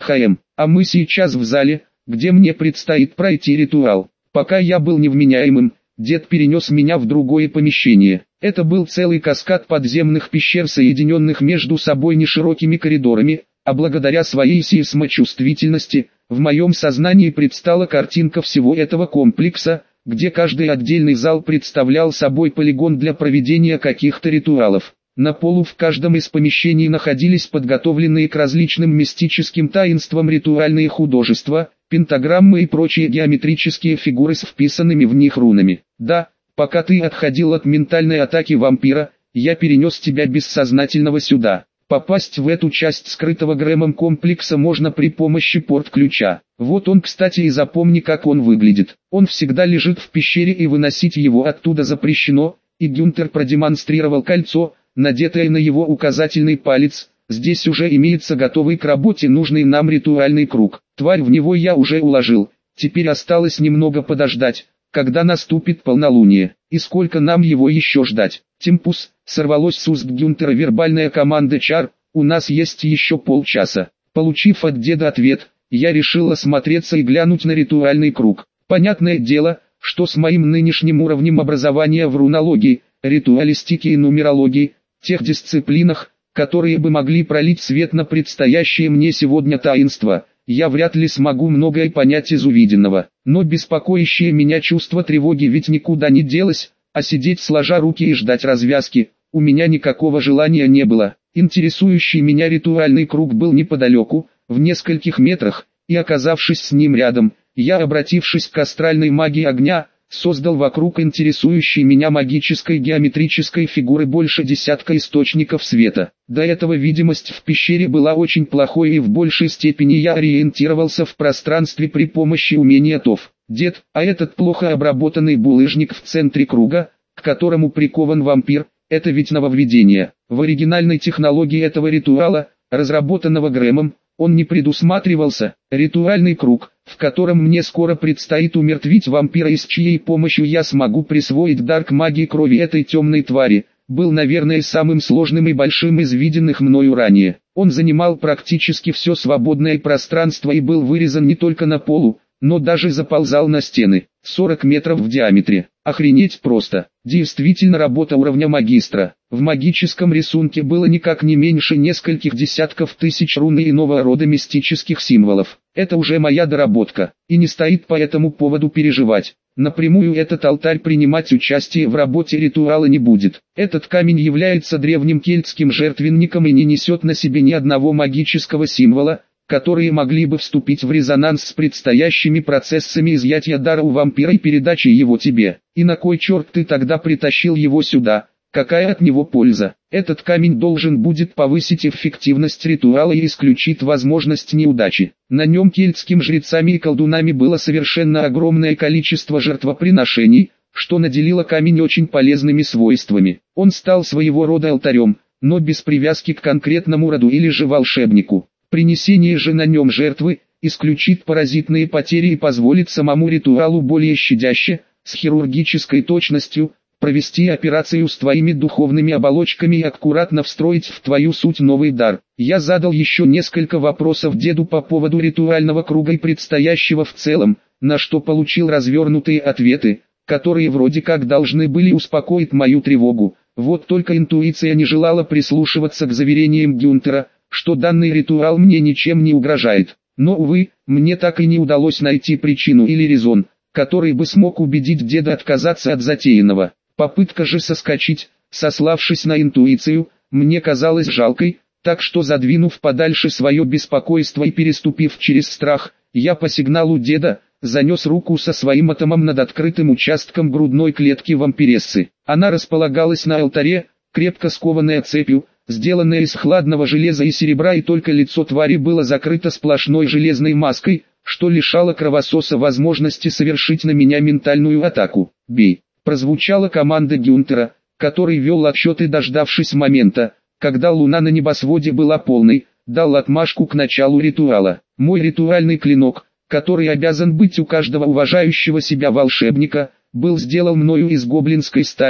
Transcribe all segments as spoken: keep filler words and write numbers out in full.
Хм, а мы сейчас в зале, где мне предстоит пройти ритуал. Пока я был невменяемым, дед перенес меня в другое помещение. Это был целый каскад подземных пещер, соединенных между собой неширокими коридорами, а благодаря своей сейсмочувствительности, в моем сознании предстала картинка всего этого комплекса, где каждый отдельный зал представлял собой полигон для проведения каких-то ритуалов. На полу в каждом из помещений находились подготовленные к различным мистическим таинствам ритуальные художества, пентаграммы и прочие геометрические фигуры с вписанными в них рунами. Да, пока ты отходил от ментальной атаки вампира, я перенес тебя бессознательного сюда. Попасть в эту часть скрытого Грэмом комплекса можно при помощи порт-ключа. Вот он, кстати, и запомни, как он выглядит. Он всегда лежит в пещере и выносить его оттуда запрещено, и Гюнтер продемонстрировал кольцо, надетое на его указательный палец. Здесь уже имеется готовый к работе нужный нам ритуальный круг. Тварь в него я уже уложил, теперь осталось немного подождать, когда наступит полнолуние. И сколько нам его еще ждать? Темпус, сорвалось с уст Гюнтера вербальная команда чар, у нас есть еще полчаса. Получив от деда ответ, я решил осмотреться и глянуть на ритуальный круг. Понятное дело, что с моим нынешним уровнем образования в рунологии, ритуалистике и нумерологии, тех дисциплинах, которые бы могли пролить свет на предстоящее мне сегодня таинство, я вряд ли смогу многое понять из увиденного. Но беспокоящее меня чувство тревоги ведь никуда не делось, а сидеть сложа руки и ждать развязки, у меня никакого желания не было. Интересующий меня ритуальный круг был неподалеку, в нескольких метрах, и оказавшись с ним рядом, я, обратившись к астральной магии огня, создал вокруг интересующей меня магической геометрической фигуры больше десятка источников света. До этого видимость в пещере была очень плохой, и в большей степени я ориентировался в пространстве при помощи умения ТОВ. Дед, а этот плохо обработанный булыжник в центре круга, к которому прикован вампир, это ведь нововведение. В оригинальной технологии этого ритуала, разработанного Грэмом, он не предусматривался. Ритуальный круг, в котором мне скоро предстоит умертвить вампира и с чьей помощью я смогу присвоить дар к магии крови этой темной твари, был, наверное, самым сложным и большим из виденных мною ранее. Он занимал практически все свободное пространство и был вырезан не только на полу, но даже заползал на стены. сорок метров в диаметре. Охренеть просто. Действительно работа уровня магистра. В магическом рисунке было никак не меньше нескольких десятков тысяч рун и иного рода мистических символов. Это уже моя доработка, и не стоит по этому поводу переживать. Напрямую этот алтарь принимать участие в работе ритуала не будет. Этот камень является древним кельтским жертвенником и не несет на себе ни одного магического символа, которые могли бы вступить в резонанс с предстоящими процессами изъятия дара у вампира и передачи его тебе. И на кой черт ты тогда притащил его сюда? Какая от него польза? Этот камень должен будет повысить эффективность ритуала и исключить возможность неудачи. На нем кельтскими жрецами и колдунами было совершенно огромное количество жертвоприношений, что наделило камень очень полезными свойствами. Он стал своего рода алтарем, но без привязки к конкретному роду или же волшебнику. Принесение же на нем жертвы исключит паразитные потери и позволит самому ритуалу более щадяще, с хирургической точностью, провести операцию с твоими духовными оболочками и аккуратно встроить в твою суть новый дар. Я задал еще несколько вопросов деду по поводу ритуального круга и предстоящего в целом, на что получил развернутые ответы, которые вроде как должны были успокоить мою тревогу. Вот только интуиция не желала прислушиваться к заверениям Гюнтера, что данный ритуал мне ничем не угрожает. Но, увы, мне так и не удалось найти причину или резон, который бы смог убедить деда отказаться от затеянного. Попытка же соскочить, сославшись на интуицию, мне казалась жалкой, так что, задвинув подальше свое беспокойство и переступив через страх, я по сигналу деда занес руку со своим атомом над открытым участком грудной клетки вампирессы. Она располагалась на алтаре, крепко скованная цепью, сделанная из хладного железа и серебра, и только лицо твари было закрыто сплошной железной маской, что лишало кровососа возможности совершить на меня ментальную атаку. «Бей!» — прозвучала команда Гюнтера, который вел отсчет и, дождавшись момента, когда луна на небосводе была полной, дал отмашку к началу ритуала. Мой ритуальный клинок, который обязан быть у каждого уважающего себя волшебника, был сделан мною из гоблинской стали,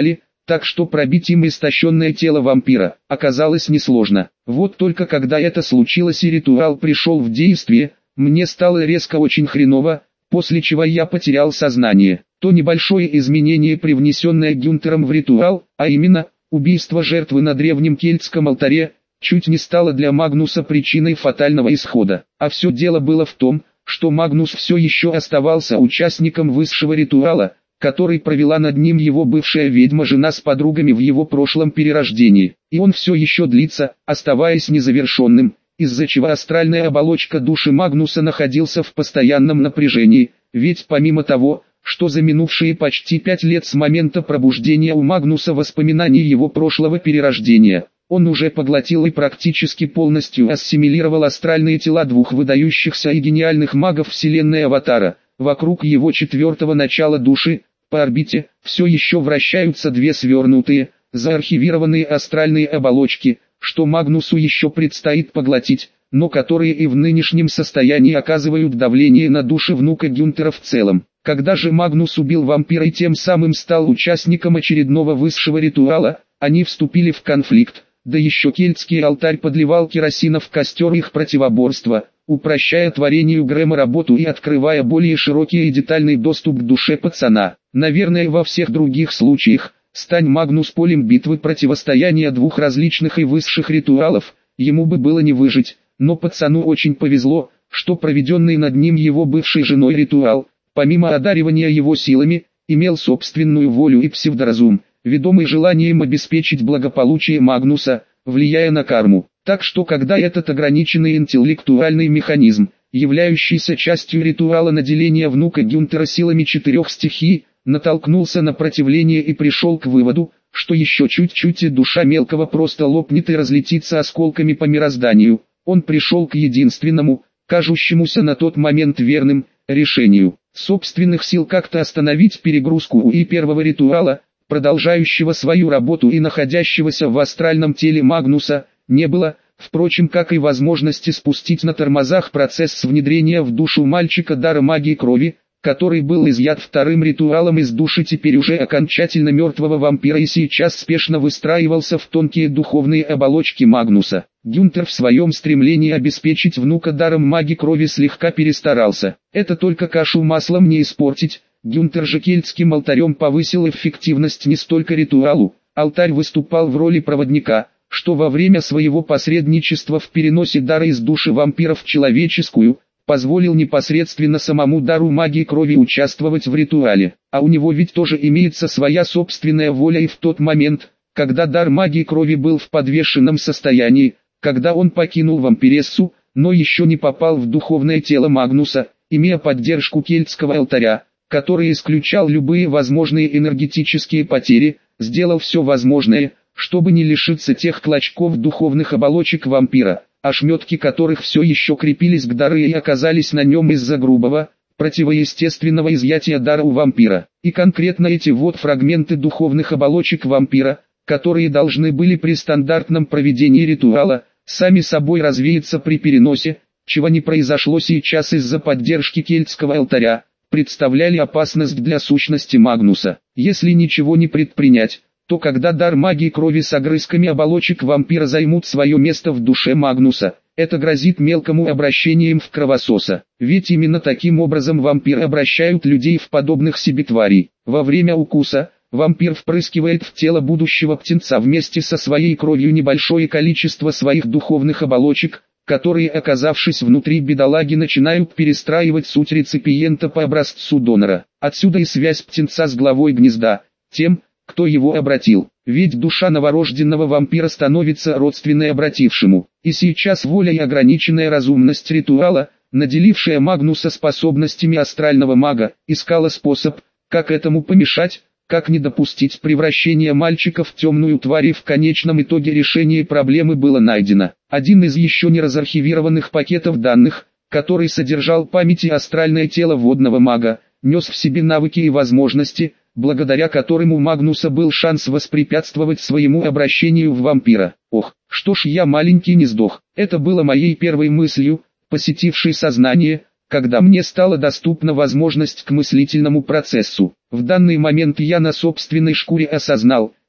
так что пробить им истощенное тело вампира оказалось несложно. Вот только когда это случилось и ритуал пришел в действие, мне стало резко очень хреново, после чего я потерял сознание. То небольшое изменение, привнесенное Гюнтером в ритуал, а именно, убийство жертвы на древнем кельтском алтаре, чуть не стало для Магнуса причиной фатального исхода. А все дело было в том, что Магнус все еще оставался участником высшего ритуала, который провела над ним его бывшая ведьма-жена с подругами в его прошлом перерождении. И он все еще длится, оставаясь незавершенным, из-за чего астральная оболочка души Магнуса находился в постоянном напряжении, ведь помимо того, что за минувшие почти пять лет с момента пробуждения у Магнуса воспоминаний его прошлого перерождения, он уже поглотил и практически полностью ассимилировал астральные тела двух выдающихся и гениальных магов вселенной Аватара. Вокруг его четвертого начала души, по орбите, все еще вращаются две свернутые, заархивированные астральные оболочки, что Магнусу еще предстоит поглотить, но которые и в нынешнем состоянии оказывают давление на души внука Гюнтера в целом. Когда же Магнус убил вампира и тем самым стал участником очередного высшего ритуала, они вступили в конфликт, да еще кельтский алтарь подливал керосина в костер их противоборства, упрощая творению Грэма работу и открывая более широкий и детальный доступ к душе пацана. Наверное, во всех других случаях, стань Магнус полем битвы противостояния двух различных и высших ритуалов, ему бы было не выжить, но пацану очень повезло, что проведенный над ним его бывшей женой ритуал, помимо одаривания его силами, имел собственную волю и псевдоразум, ведомый желанием обеспечить благополучие Магнуса, влияя на карму. Так что когда этот ограниченный интеллектуальный механизм, являющийся частью ритуала наделения внука Гюнтера силами четырех стихий, натолкнулся на противление и пришел к выводу, что еще чуть-чуть и душа мелкого просто лопнет и разлетится осколками по мирозданию, он пришел к единственному, кажущемуся на тот момент верным, решению. Собственных сил как-то остановить перегрузку у и первого ритуала, продолжающего свою работу и находящегося в астральном теле Магнуса, не было, впрочем, как и возможности спустить на тормозах процесс внедрения в душу мальчика дара магии крови, который был изъят вторым ритуалом из души теперь уже окончательно мертвого вампира и сейчас спешно выстраивался в тонкие духовные оболочки Магнуса. Гюнтер в своем стремлении обеспечить внука даром магии крови слегка перестарался. Это только кашу маслом не испортить. Гюнтер же кельтским алтарем повысил эффективность не столько ритуалу, алтарь выступал в роли проводника, что во время своего посредничества в переносе дара из души вампира в человеческую, позволил непосредственно самому дару магии крови участвовать в ритуале. А у него ведь тоже имеется своя собственная воля, и в тот момент, когда дар магии крови был в подвешенном состоянии, когда он покинул вампирессу, но еще не попал в духовное тело Магнуса, имея поддержку кельтского алтаря, который исключал любые возможные энергетические потери, сделал все возможное, чтобы не лишиться тех клочков духовных оболочек вампира, ошметки которых все еще крепились к дару и оказались на нем из-за грубого, противоестественного изъятия дара у вампира. И конкретно эти вот фрагменты духовных оболочек вампира, которые должны были при стандартном проведении ритуала, сами собой развеяться при переносе, чего не произошло сейчас из-за поддержки кельтского алтаря, представляли опасность для сущности Магнуса. Если ничего не предпринять, то когда дар магии крови с огрызками оболочек вампира займут свое место в душе Магнуса, это грозит мелкому обращением в кровососа. Ведь именно таким образом вампиры обращают людей в подобных себе тварей. Во время укуса, вампир впрыскивает в тело будущего птенца вместе со своей кровью небольшое количество своих духовных оболочек, которые, оказавшись внутри бедолаги, начинают перестраивать суть реципиента по образцу донора. Отсюда и связь птенца с главой гнезда, тем, кто его обратил. Ведь душа новорожденного вампира становится родственной обратившему. И сейчас воля и ограниченная разумность ритуала, наделившая Магнуса способностями астрального мага, искала способ, как этому помешать, как не допустить превращения мальчика в темную тварь, и в конечном итоге решение проблемы было найдено. Один из еще не разархивированных пакетов данных, который содержал память и астральное тело водного мага, нес в себе навыки и возможности, благодаря которым у Магнуса был шанс воспрепятствовать своему обращению в вампира. Ох, что ж я маленький не сдох. Это было моей первой мыслью, посетившей сознание, когда мне стала доступна возможность к мыслительному процессу. В данный момент я на собственной шкуре осознал,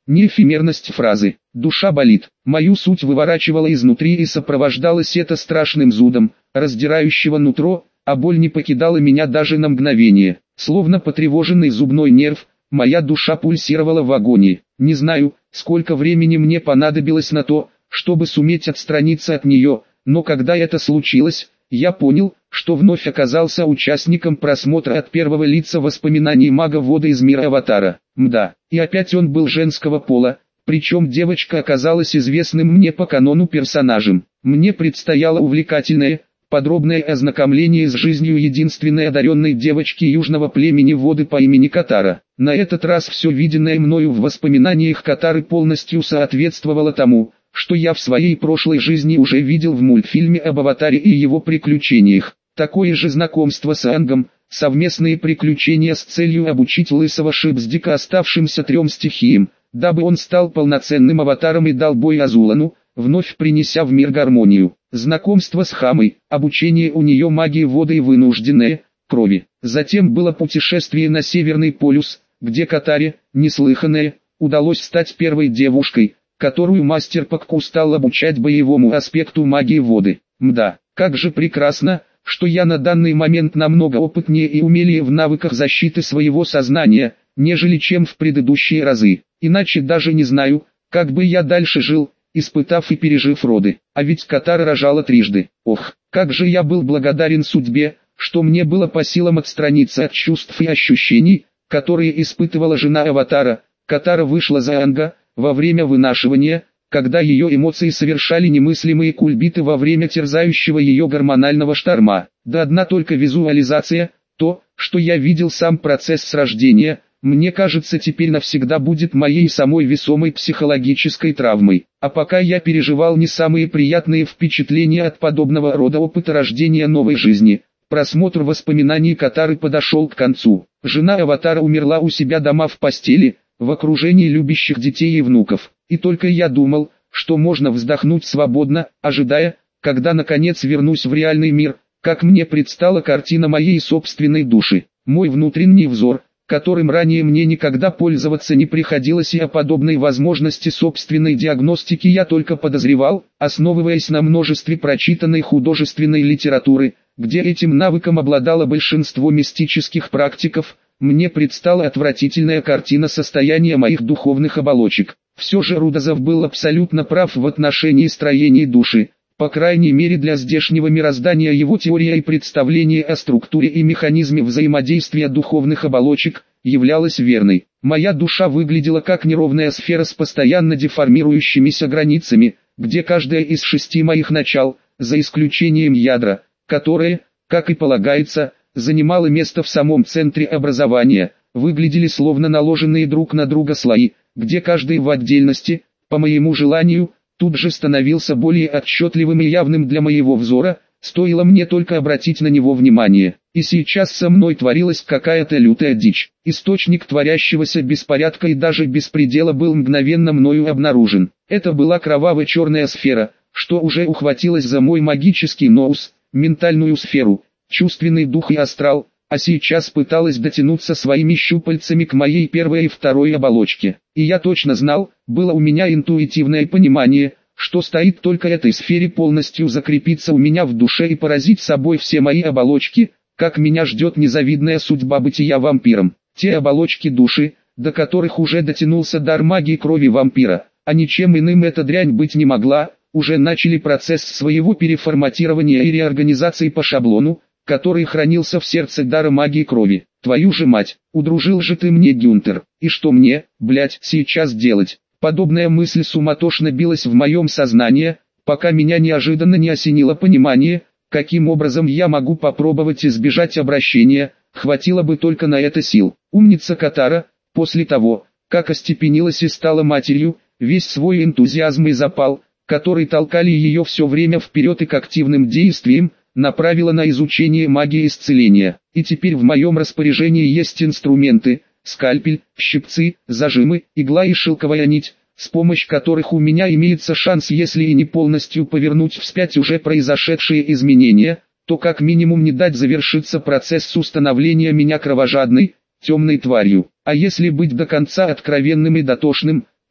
не эфемерность фразы. Душа болит, мою суть выворачивала изнутри и сопровождалось это страшным зудом, раздирающего нутро, а боль не покидала меня даже на мгновение. Словно потревоженный зубной нерв, моя душа пульсировала в агонии. Не знаю, сколько времени мне понадобилось на то, чтобы суметь отстраниться от нее, но когда это случилось, я понял, что вновь оказался участником просмотра от первого лица воспоминаний мага вода из мира Аватара. Мда, и опять он был женского пола, причем девочка оказалась известным мне по канону персонажем. Мне предстояло увлекательное, подробное ознакомление с жизнью единственной одаренной девочки южного племени воды по имени Катара. На этот раз все виденное мною в воспоминаниях Катары полностью соответствовало тому, что я в своей прошлой жизни уже видел в мультфильме об Аватаре и его приключениях. Такое же знакомство с Аангом, совместные приключения с целью обучить лысого Шипздика оставшимся трем стихиям, дабы он стал полноценным аватаром и дал бой Азулану, вновь принеся в мир гармонию. Знакомство с Хамой, обучение у нее магии воды и вынужденное, крови. Затем было путешествие на Северный полюс, где Катаре, неслыханное, удалось стать первой девушкой, которую мастер Пакку стал обучать боевому аспекту магии воды. Мда, как же прекрасно, что я на данный момент намного опытнее и умелее в навыках защиты своего сознания, нежели чем в предыдущие разы. Иначе даже не знаю, как бы я дальше жил, испытав и пережив роды. А ведь Катара рожала трижды. Ох, как же я был благодарен судьбе, что мне было по силам отстраниться от чувств и ощущений, которые испытывала жена Аватара. Катара вышла за Аанга во время вынашивания, когда ее эмоции совершали немыслимые кульбиты во время терзающего ее гормонального шторма. Да одна только визуализация, то, что я видел сам процесс с рождения, мне кажется теперь навсегда будет моей самой весомой психологической травмой. А пока я переживал не самые приятные впечатления от подобного рода опыта рождения новой жизни, просмотр воспоминаний Катары подошел к концу. Жена Аватара умерла у себя дома в постели, в окружении любящих детей и внуков. И только я думал, что можно вздохнуть свободно, ожидая, когда наконец вернусь в реальный мир, как мне предстала картина моей собственной души. Мой внутренний взор, которым ранее мне никогда пользоваться не приходилось, и о подобной возможности собственной диагностики я только подозревал, основываясь на множестве прочитанной художественной литературы, где этим навыком обладало большинство мистических практиков. Мне предстала отвратительная картина состояния моих духовных оболочек. Все же Рудозов был абсолютно прав в отношении строения души. По крайней мере для здешнего мироздания его теория и представление о структуре и механизме взаимодействия духовных оболочек являлась верной. Моя душа выглядела как неровная сфера с постоянно деформирующимися границами, где каждая из шести моих начал, за исключением ядра, которое, как и полагается, занимало место в самом центре образования, выглядели словно наложенные друг на друга слои, где каждый в отдельности, по моему желанию, тут же становился более отчетливым и явным для моего взора, стоило мне только обратить на него внимание. И сейчас со мной творилась какая-то лютая дичь. Источник творящегося беспорядка и даже беспредела был мгновенно мною обнаружен. Это была кроваво-черная сфера, что уже ухватилась за мой магический ноус, ментальную сферу, чувственный дух и астрал, а сейчас пыталась дотянуться своими щупальцами к моей первой и второй оболочке. И я точно знал, было у меня интуитивное понимание, что стоит только этой сфере полностью закрепиться у меня в душе и поразить собой все мои оболочки, как меня ждет незавидная судьба бытия вампиром. Те оболочки души, до которых уже дотянулся дар магии крови вампира, а ничем иным эта дрянь быть не могла, уже начали процесс своего переформатирования и реорганизации по шаблону, который хранился в сердце дара магии крови. Твою же мать, удружил же ты мне, Гюнтер, и что мне, блять, сейчас делать? Подобная мысль суматошно билась в моем сознании, пока меня неожиданно не осенило понимание, каким образом я могу попробовать избежать обращения, хватило бы только на это сил. Умница Катара, после того, как остепенилась и стала матерью, весь свой энтузиазм и запал, который толкали ее все время вперед и к активным действиям, направила на изучение магии исцеления. И теперь в моем распоряжении есть инструменты, скальпель, щипцы, зажимы, игла и шелковая нить, с помощью которых у меня имеется шанс, если и не полностью повернуть вспять уже произошедшие изменения, то как минимум не дать завершиться процессу становления меня кровожадной, темной тварью. А если быть до конца откровенным и дотошным,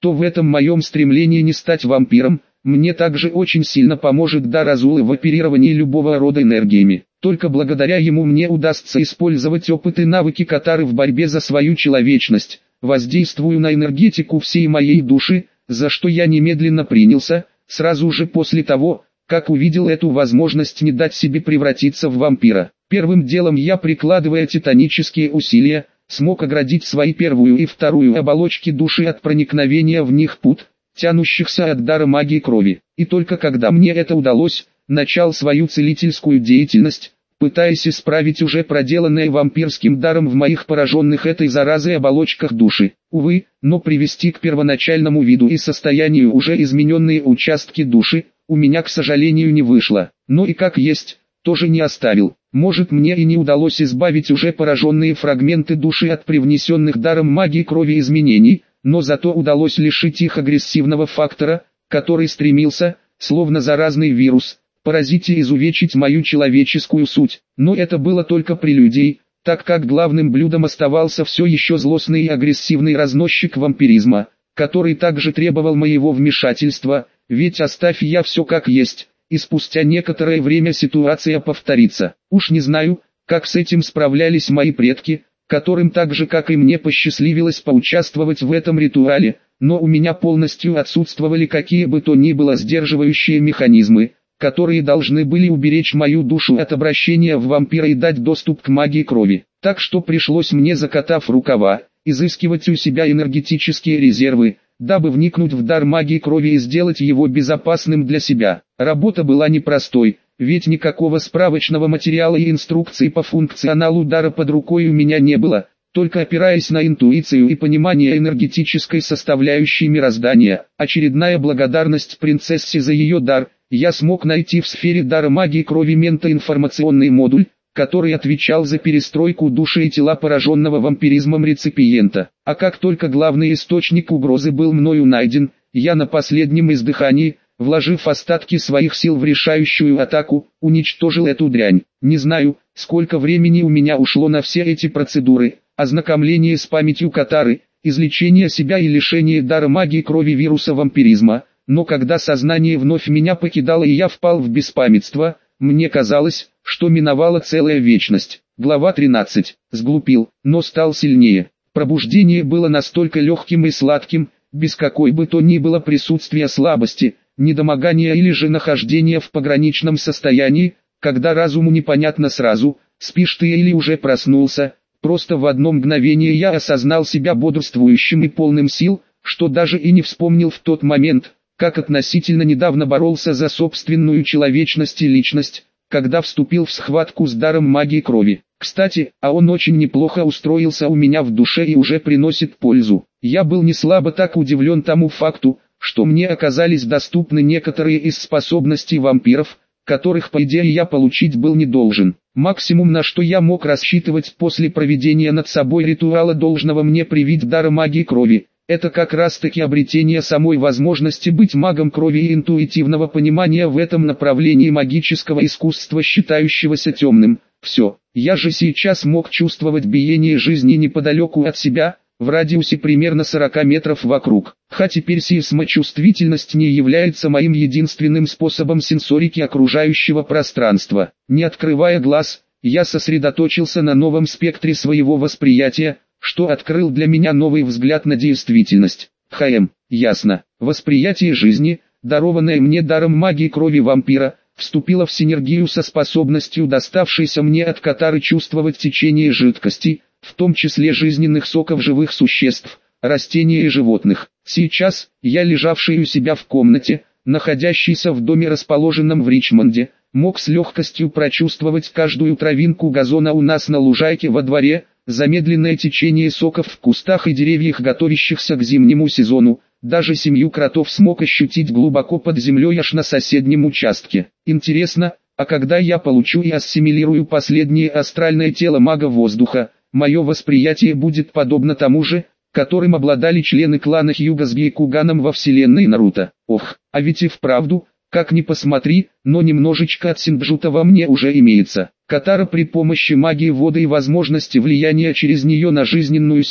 то в этом моем стремлении не стать вампиром, мне также очень сильно поможет дар Азулы в оперировании любого рода энергиями. Только благодаря ему мне удастся использовать опыт и навыки Катары в борьбе за свою человечность, воздействую на энергетику всей моей души, за что я немедленно принялся, сразу же после того, как увидел эту возможность не дать себе превратиться в вампира. Первым делом я, прикладывая титанические усилия, смог оградить свои первую и вторую оболочки души от проникновения в них пут, тянущихся от дара магии крови. И только когда мне это удалось, начал свою целительскую деятельность, пытаясь исправить уже проделанное вампирским даром в моих пораженных этой заразой оболочках души. Увы, но привести к первоначальному виду и состоянию уже измененные участки души, у меня, к сожалению, не вышло. Но и как есть, тоже не оставил. Может, мне и не удалось избавить уже пораженные фрагменты души от привнесенных даром магии крови изменений, но зато удалось лишить их агрессивного фактора, который стремился, словно заразный вирус, поразить и изувечить мою человеческую суть. Но это было только прелюдией, так как главным блюдом оставался все еще злостный и агрессивный разносчик вампиризма, который также требовал моего вмешательства, ведь оставь я все как есть, и спустя некоторое время ситуация повторится. Уж не знаю, как с этим справлялись мои предки, которым так же как и мне посчастливилось поучаствовать в этом ритуале, но у меня полностью отсутствовали какие бы то ни было сдерживающие механизмы, которые должны были уберечь мою душу от обращения в вампира и дать доступ к магии крови. Так что пришлось мне, закатав рукава, изыскивать у себя энергетические резервы, дабы вникнуть в дар магии крови и сделать его безопасным для себя. Работа была непростой, ведь никакого справочного материала и инструкций по функционалу дара под рукой у меня не было, только опираясь на интуицию и понимание энергетической составляющей мироздания. Очередная благодарность принцессе за ее дар, я смог найти в сфере дара магии крови ментоинформационный модуль, который отвечал за перестройку души и тела пораженного вампиризмом реципиента. А как только главный источник угрозы был мною найден, я на последнем издыхании, вложив остатки своих сил в решающую атаку, уничтожил эту дрянь. Не знаю, сколько времени у меня ушло на все эти процедуры, ознакомление с памятью Катары, излечение себя и лишение дара магии крови вируса вампиризма, но когда сознание вновь меня покидало и я впал в беспамятство, мне казалось, что миновала целая вечность. Глава тринадцать. Сглупил, но стал сильнее. Пробуждение было настолько легким и сладким, без какой бы то ни было присутствия слабости, недомогания или же нахождения в пограничном состоянии, когда разуму непонятно сразу, спишь ты или уже проснулся. Просто в одно мгновение я осознал себя бодрствующим и полным сил, что даже и не вспомнил в тот момент, как относительно недавно боролся за собственную человечность и личность, когда вступил в схватку с даром магии крови. Кстати, а он очень неплохо устроился у меня в душе и уже приносит пользу. Я был не слабо так удивлен тому факту, что мне оказались доступны некоторые из способностей вампиров, которых по идее я получить был не должен. Максимум, на что я мог рассчитывать после проведения над собой ритуала должного мне привить дара магии крови, это как раз таки обретение самой возможности быть магом крови и интуитивного понимания в этом направлении магического искусства, считающегося темным. Все, я же сейчас мог чувствовать биение жизни неподалеку от себя, в радиусе примерно сорока метров вокруг. Хотя теперь сейсмочувствительность не является моим единственным способом сенсорики окружающего пространства. Не открывая глаз, я сосредоточился на новом спектре своего восприятия, что открыл для меня новый взгляд на действительность. Хм, ясно. Восприятие жизни, дарованное мне даром магии крови вампира, вступило в синергию со способностью, доставшейся мне от Катары, чувствовать течение жидкостей, в том числе жизненных соков живых существ, растений и животных. Сейчас, я, лежавший у себя в комнате, находящийся в доме, расположенном в Ричмонде, мог с легкостью прочувствовать каждую травинку газона у нас на лужайке во дворе, замедленное течение соков в кустах и деревьях, готовящихся к зимнему сезону. Даже семью кротов смог ощутить глубоко под землей аж на соседнем участке. Интересно, а когда я получу и ассимилирую последнее астральное тело мага воздуха, мое восприятие будет подобно тому же, которым обладали члены клана Хьюга с Гейкуганом во вселенной Наруто. Ох, а ведь и вправду, как ни посмотри, но немножечко от Синджута во мне уже имеется. Катара при помощи магии воды и возможности влияния через нее на жизненную силу,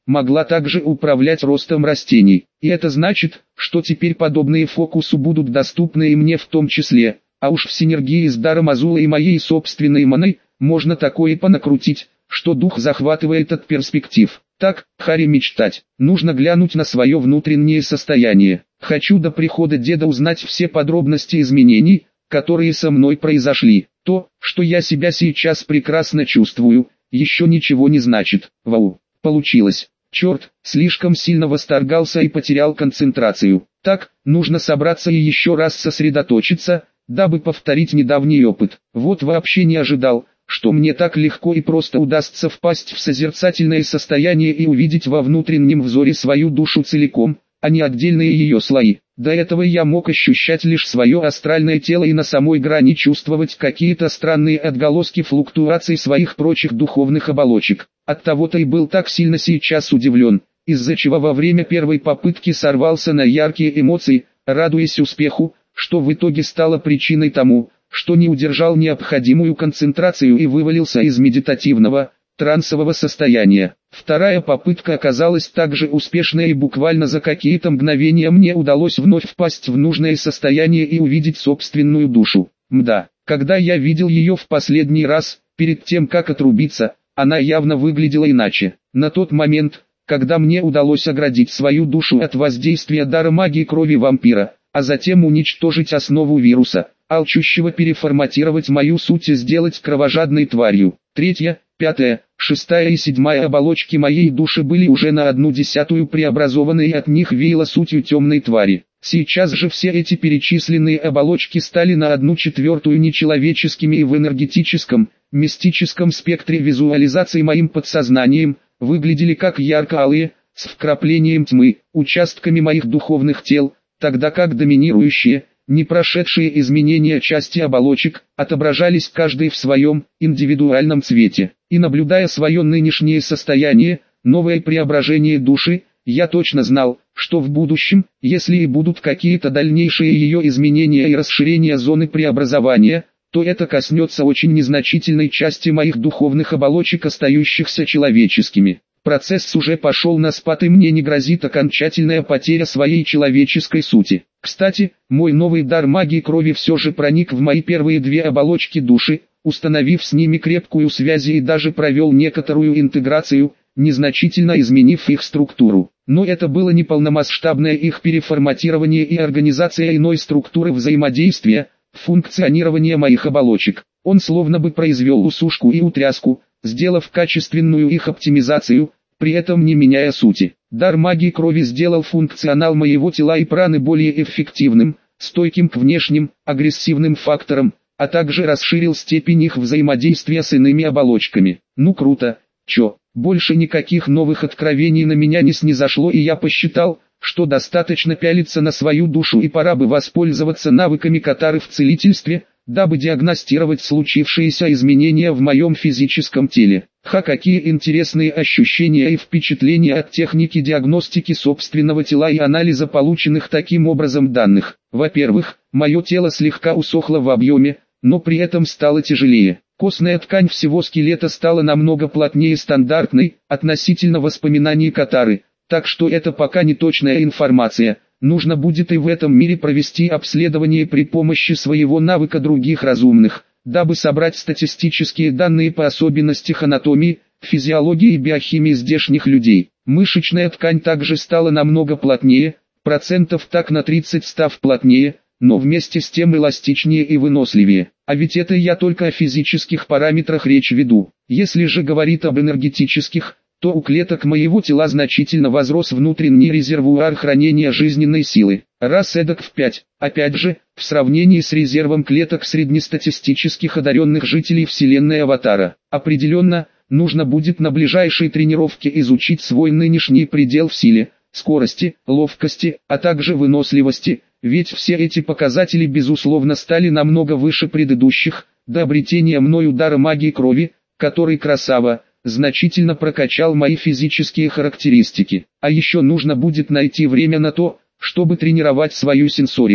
могла также управлять ростом растений. И это значит, что теперь подобные фокусы будут доступны и мне в том числе, а уж в синергии с даром Азула и моей собственной маной, можно такое понакрутить, что дух захватывает от перспектив. Так, Хари мечтать, нужно глянуть на свое внутреннее состояние. Хочу до прихода деда узнать все подробности изменений, которые со мной произошли. То, что я себя сейчас прекрасно чувствую, еще ничего не значит. Вау, получилось. Черт, слишком сильно восторгался и потерял концентрацию. Так, нужно собраться и еще раз сосредоточиться, дабы повторить недавний опыт. Вот вообще не ожидал, что мне так легко и просто удастся впасть в созерцательное состояние и увидеть во внутреннем взоре свою душу целиком, а не отдельные ее слои. До этого я мог ощущать лишь свое астральное тело и на самой грани чувствовать какие-то странные отголоски флуктуаций своих прочих духовных оболочек. Оттого-то и был так сильно сейчас удивлен, из-за чего во время первой попытки сорвался на яркие эмоции, радуясь успеху, что в итоге стало причиной тому, что не удержал необходимую концентрацию и вывалился из медитативного, трансового состояния. Вторая попытка оказалась также успешной и буквально за какие-то мгновения мне удалось вновь впасть в нужное состояние и увидеть собственную душу. Мда, когда я видел ее в последний раз, перед тем как отрубиться, она явно выглядела иначе. На тот момент, когда мне удалось оградить свою душу от воздействия дара магии крови вампира, а затем уничтожить основу вируса, алчущего переформатировать мою суть и сделать кровожадной тварью. Третья, пятая, шестая и седьмая оболочки моей души были уже на одну десятую преобразованы, и от них веяло сутью темной твари. Сейчас же все эти перечисленные оболочки стали на одну четвертую нечеловеческими и в энергетическом, мистическом спектре визуализации моим подсознанием, выглядели как ярко-алые, с вкраплением тьмы, участками моих духовных тел, тогда как доминирующие, не прошедшие изменения части оболочек, отображались каждый в своем, индивидуальном цвете. И наблюдая свое нынешнее состояние, новое преображение души, я точно знал, что в будущем, если и будут какие-то дальнейшие ее изменения и расширения зоны преобразования, то это коснется очень незначительной части моих духовных оболочек, остающихся человеческими. Процесс уже пошел на спад, и мне не грозит окончательная потеря своей человеческой сути. Кстати, мой новый дар магии крови все же проник в мои первые две оболочки души, установив с ними крепкую связь и даже провел некоторую интеграцию, незначительно изменив их структуру. Но это было не полномасштабное их переформатирование и организация иной структуры взаимодействия, функционирования моих оболочек. Он словно бы произвел усушку и утряску, сделав качественную их оптимизацию, при этом не меняя сути. Дар магии крови сделал функционал моего тела и праны более эффективным, стойким к внешним, агрессивным факторам, а также расширил степень их взаимодействия с иными оболочками. Ну круто, чё, больше никаких новых откровений на меня не снизошло, и я посчитал, что достаточно пялиться на свою душу и пора бы воспользоваться навыками Катары в целительстве, дабы диагностировать случившиеся изменения в моем физическом теле. Ха, какие интересные ощущения и впечатления от техники диагностики собственного тела и анализа полученных таким образом данных. Во-первых, мое тело слегка усохло в объеме, но при этом стало тяжелее. Костная ткань всего скелета стала намного плотнее стандартной, относительно воспоминаний Катары, так что это пока не точная информация. Нужно будет и в этом мире провести обследование при помощи своего навыка других разумных, дабы собрать статистические данные по особенностям анатомии, физиологии и биохимии здешних людей. Мышечная ткань также стала намного плотнее, процентов так на тридцать став плотнее, но вместе с тем эластичнее и выносливее. А ведь это я только о физических параметрах речь веду. Если же говорить об энергетических, то у клеток моего тела значительно возрос внутренний резервуар хранения жизненной силы. Раз эдак в пять. Опять же, в сравнении с резервом клеток среднестатистических одаренных жителей вселенной Аватара. Определенно, нужно будет на ближайшей тренировке изучить свой нынешний предел в силе, скорости, ловкости, а также выносливости, ведь все эти показатели безусловно стали намного выше предыдущих, до обретения мною дара магии крови, который, красава, значительно прокачал мои физические характеристики. А еще нужно будет найти время на то, чтобы тренировать свою сенсорику.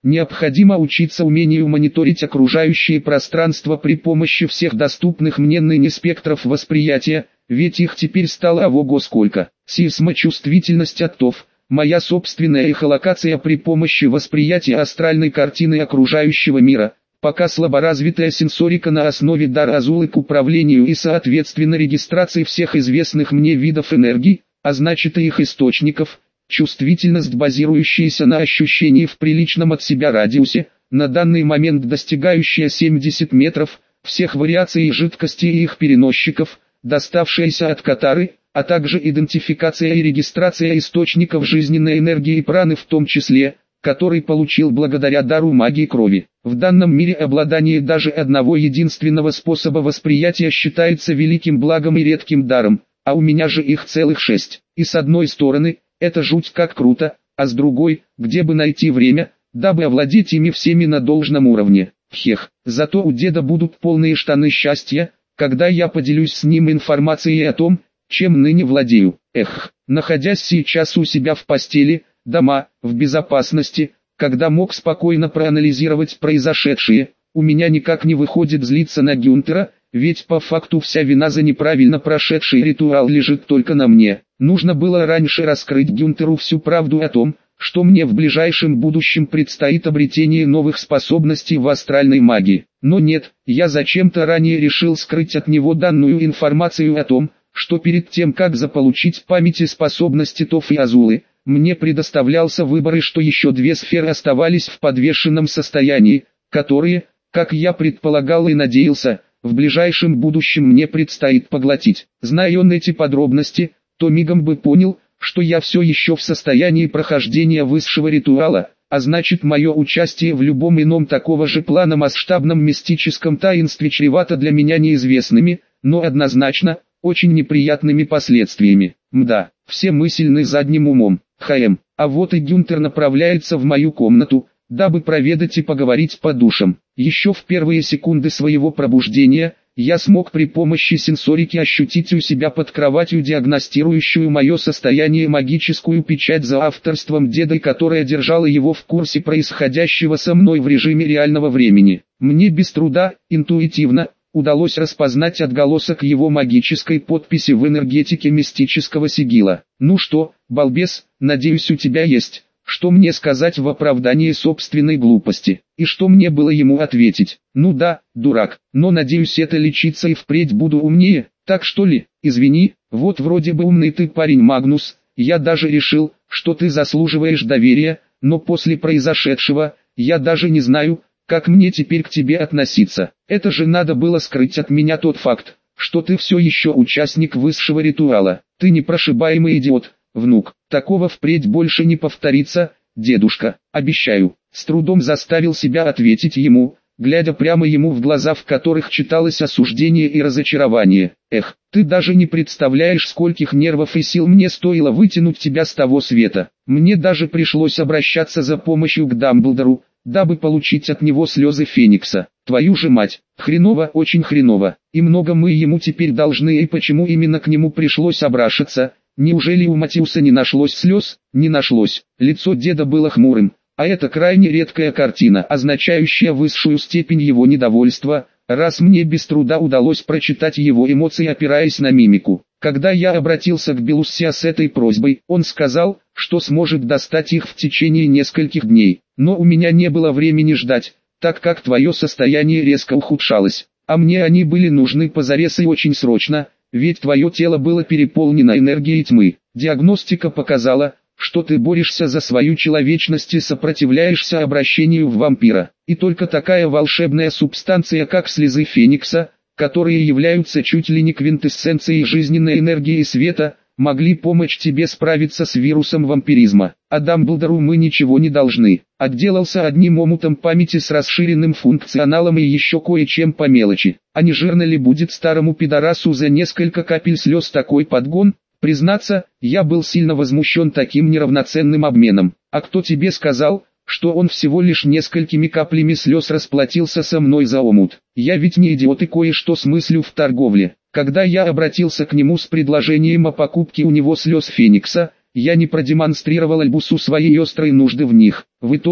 Необходимо учиться умению мониторить окружающее пространство при помощи всех доступных мне ныне спектров восприятия, ведь их теперь стало ого-го сколько. Сейсмочувствительность оттов, моя собственная эхолокация при помощи восприятия астральной картины окружающего мира, пока слаборазвитая сенсорика на основе дара Азулы к управлению и соответственно регистрации всех известных мне видов энергии, а значит и их источников, чувствительность, базирующаяся на ощущении в приличном от себя радиусе, на данный момент достигающая семьдесят метров, всех вариаций жидкости и их переносчиков, доставшаяся от Катары, а также идентификация и регистрация источников жизненной энергии и праны в том числе, который получил благодаря дару магии крови. В данном мире обладание даже одного единственного способа восприятия считается великим благом и редким даром, а у меня же их целых шесть. И с одной стороны, это жуть как круто, а с другой, где бы найти время, дабы овладеть ими всеми на должном уровне. Хех, зато у деда будут полные штаны счастья, когда я поделюсь с ним информацией о том, чем ныне владею. Эх, находясь сейчас у себя в постели, дома, в безопасности, когда мог спокойно проанализировать произошедшее, у меня никак не выходит злиться на Гюнтера, ведь по факту вся вина за неправильно прошедший ритуал лежит только на мне. Нужно было раньше раскрыть Гюнтеру всю правду о том, что мне в ближайшем будущем предстоит обретение новых способностей в астральной магии. Но нет, я зачем-то ранее решил скрыть от него данную информацию о том, что перед тем как заполучить память и способности Тоф и Азулы, мне предоставлялся выбор и что еще две сферы оставались в подвешенном состоянии, которые, как я предполагал и надеялся, в ближайшем будущем мне предстоит поглотить. Зная он эти подробности, то мигом бы понял, что я все еще в состоянии прохождения высшего ритуала, а значит мое участие в любом ином такого же плана масштабном мистическом таинстве чревато для меня неизвестными, но однозначно, очень неприятными последствиями. Мда, все мысленны задним умом. ХМ, а вот и Гюнтер направляется в мою комнату, дабы проведать и поговорить по душам. Еще в первые секунды своего пробуждения, я смог при помощи сенсорики ощутить у себя под кроватью диагностирующую мое состояние магическую печать за авторством деда, которая держала его в курсе происходящего со мной в режиме реального времени. Мне без труда, интуитивно, удалось распознать отголосок его магической подписи в энергетике мистического сигила. Ну что, балбес, надеюсь у тебя есть, что мне сказать в оправдании собственной глупости, и что мне было ему ответить. Ну да, дурак, но надеюсь это лечиться и впредь буду умнее, так что ли, извини, вот вроде бы умный ты парень Магнус, я даже решил, что ты заслуживаешь доверия, но после произошедшего, я даже не знаю, как мне теперь к тебе относиться. Это же надо было скрыть от меня тот факт, что ты все еще участник высшего ритуала. Ты непрошибаемый идиот, внук. Такого впредь больше не повторится, дедушка, обещаю. С трудом заставил себя ответить ему, глядя прямо ему в глаза, в которых читалось осуждение и разочарование. Эх, ты даже не представляешь, скольких нервов и сил мне стоило вытянуть тебя с того света. Мне даже пришлось обращаться за помощью к Дамблдору, дабы получить от него слезы Феникса. Твою же мать, хреново, очень хреново. И много мы ему теперь должны, и почему именно к нему пришлось обращаться? Неужели у Матиуса не нашлось слез? Не нашлось. Лицо деда было хмурым, а это крайне редкая картина, означающая высшую степень его недовольства, раз мне без труда удалось прочитать его эмоции, опираясь на мимику. Когда я обратился к Белуссия с этой просьбой, он сказал, что сможет достать их в течение нескольких дней. Но у меня не было времени ждать, так как твое состояние резко ухудшалось, а мне они были нужны позарез и очень срочно, ведь твое тело было переполнено энергией тьмы. Диагностика показала, что ты борешься за свою человечность и сопротивляешься обращению в вампира. И только такая волшебная субстанция, как слезы Феникса, которые являются чуть ли не квинтэссенцией жизненной энергии и света, могли помочь тебе справиться с вирусом вампиризма. А Дамблдору мы ничего не должны. Отделался одним омутом памяти с расширенным функционалом и еще кое-чем по мелочи. А не жирно ли будет старому пидорасу за несколько капель слез такой подгон? Признаться, я был сильно возмущен таким неравноценным обменом. А кто тебе сказал, что он всего лишь несколькими каплями слез расплатился со мной за омут? Я ведь не идиот и кое-что смыслю в торговле. Когда я обратился к нему с предложением о покупке у него слез Феникса, я не продемонстрировал Альбусу своей острой нужды в них. В итоге,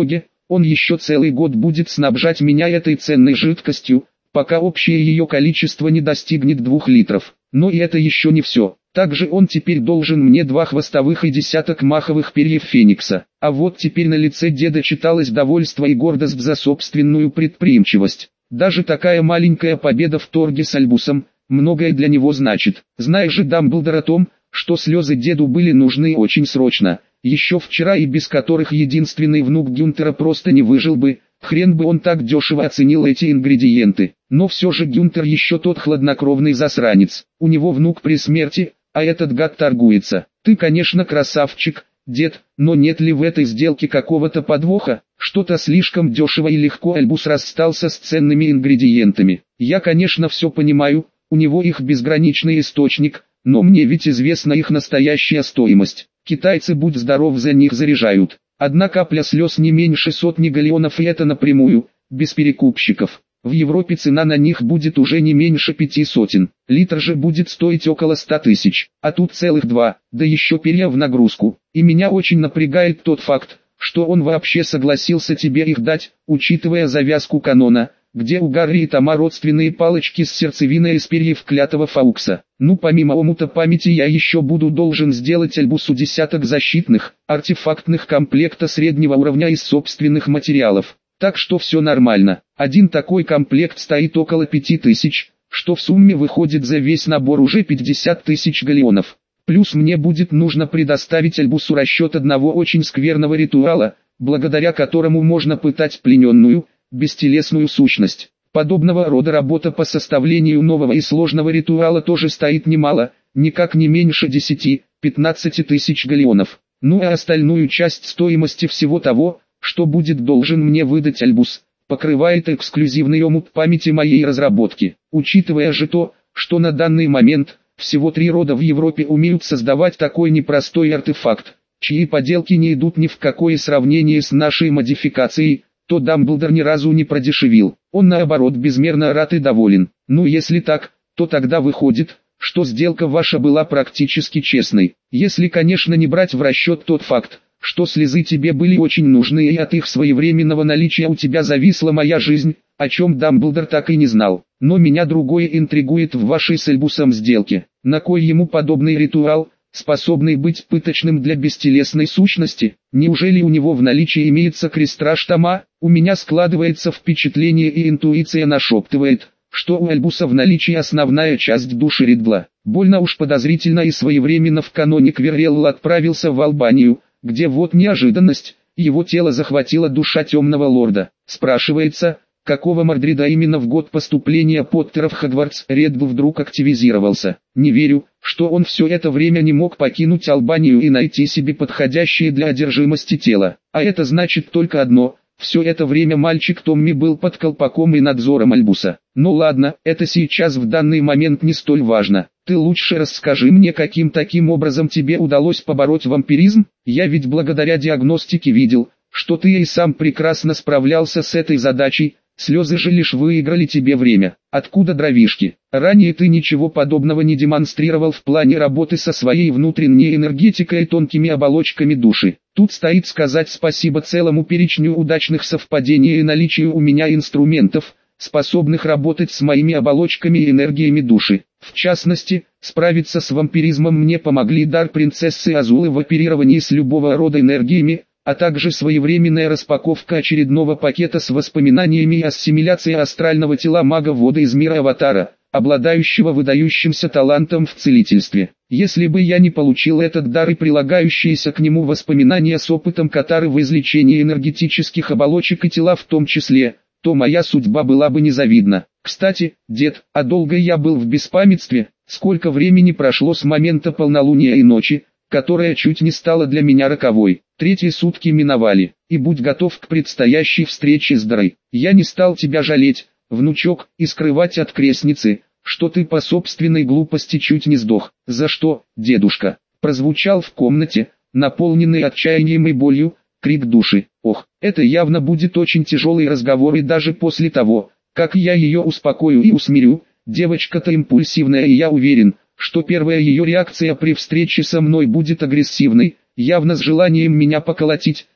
Он еще целый год будет снабжать меня этой ценной жидкостью, пока общее ее количество не достигнет двух литров. Но и это еще не все. Также он теперь должен мне два хвостовых и десяток маховых перьев феникса. А вот теперь на лице деда читалось довольство и гордость за собственную предприимчивость. Даже такая маленькая победа в торге с Альбусом многое для него значит. Зная же Дамблдор о том, что слезы деду были нужны очень срочно, еще вчера и без которых единственный внук Гюнтера просто не выжил бы, хрен бы он так дешево оценил эти ингредиенты. Но все же Гюнтер еще тот хладнокровный засранец. У него внук при смерти, а этот гад торгуется. Ты, конечно, красавчик, дед, но нет ли в этой сделке какого-то подвоха? Что-то слишком дешево и легко Альбус расстался с ценными ингредиентами. Я, конечно, все понимаю, у него их безграничный источник, но мне ведь известна их настоящая стоимость. Китайцы, будь здоров, за них заряжают. Одна капля слез не меньше сотни галлеонов, и это напрямую, без перекупщиков. В Европе цена на них будет уже не меньше пяти сотен. Литр же будет стоить около ста тысяч, а тут целых два, да еще перья в нагрузку. И меня очень напрягает тот факт, что он вообще согласился тебе их дать, учитывая завязку канона, где у Гарри и Тома родственные палочки с сердцевиной из перьев клятого Фаукса. Ну, помимо омута памяти, я еще буду должен сделать Альбусу десяток защитных, артефактных комплекта среднего уровня из собственных материалов. Так что все нормально. Один такой комплект стоит около пяти тысяч, что в сумме выходит за весь набор уже пятьдесят тысяч галлеонов. Плюс мне будет нужно предоставить Альбусу расчет одного очень скверного ритуала, благодаря которому можно пытать плененную, бестелесную сущность. Подобного рода работа по составлению нового и сложного ритуала тоже стоит немало, никак не меньше десяти-пятнадцати тысяч галлеонов. Ну а остальную часть стоимости всего того, что будет должен мне выдать Альбус, покрывает эксклюзивный омут памяти моей разработки. Учитывая же то, что на данный момент всего три рода в Европе умеют создавать такой непростой артефакт, чьи поделки не идут ни в какое сравнение с нашей модификацией, то Дамблдор ни разу не продешевил. Он наоборот безмерно рад и доволен. Ну если так, то тогда выходит, что сделка ваша была практически честной. Если, конечно, не брать в расчет тот факт, что слезы тебе были очень нужны и от их своевременного наличия у тебя зависла моя жизнь, о чем Дамблдор так и не знал. Но меня другое интригует в вашей с Альбусом сделке. На кой ему подобный ритуал, способный быть пыточным для бестелесной сущности? Неужели у него в наличии имеется крестраж Тома? У меня складывается впечатление, и интуиция нашептывает, что у Альбуса в наличии основная часть души Ридла. Больно уж подозрительно и своевременно в каноне Кверелл отправился в Албанию, где вот неожиданность, его тело захватила душа темного лорда. Спрашивается, какого Мордрида именно в год поступления Поттера в Хогвартс Реддл вдруг активизировался. Не верю, что он все это время не мог покинуть Албанию и найти себе подходящее для одержимости тело. А это значит только одно: все это время мальчик Томми был под колпаком и надзором Альбуса. Ну ладно, это сейчас в данный момент не столь важно. Ты лучше расскажи мне, каким таким образом тебе удалось побороть вампиризм? Я ведь благодаря диагностике видел, что ты и сам прекрасно справлялся с этой задачей. Слезы же лишь выиграли тебе время. Откуда дровишки? Ранее ты ничего подобного не демонстрировал в плане работы со своей внутренней энергетикой и тонкими оболочками души. Тут стоит сказать спасибо целому перечню удачных совпадений и наличию у меня инструментов, способных работать с моими оболочками и энергиями души. В частности, справиться с вампиризмом мне помогли дар принцессы Азулы в оперировании с любого рода энергиями, а также своевременная распаковка очередного пакета с воспоминаниями и ассимиляция астрального тела мага вода из мира Аватара, обладающего выдающимся талантом в целительстве. Если бы я не получил этот дар и прилагающиеся к нему воспоминания с опытом Катары в излечении энергетических оболочек и тела в том числе, то моя судьба была бы незавидна. Кстати, дед, а долго я был в беспамятстве? Сколько времени прошло с момента полнолуния и ночи, которая чуть не стала для меня роковой? Третьи сутки миновали, и будь готов к предстоящей встрече с Дарой. Я не стал тебя жалеть, внучок, и скрывать от крестницы, что ты по собственной глупости чуть не сдох. За что, дедушка? Прозвучал в комнате, наполненный отчаянием и болью, крик души. Ох, это явно будет очень тяжелый разговор, и даже после того, как я ее успокою и усмирю, девочка-то импульсивная, и я уверен, что первая ее реакция при встрече со мной будет агрессивной, явно с желанием меня поколотить,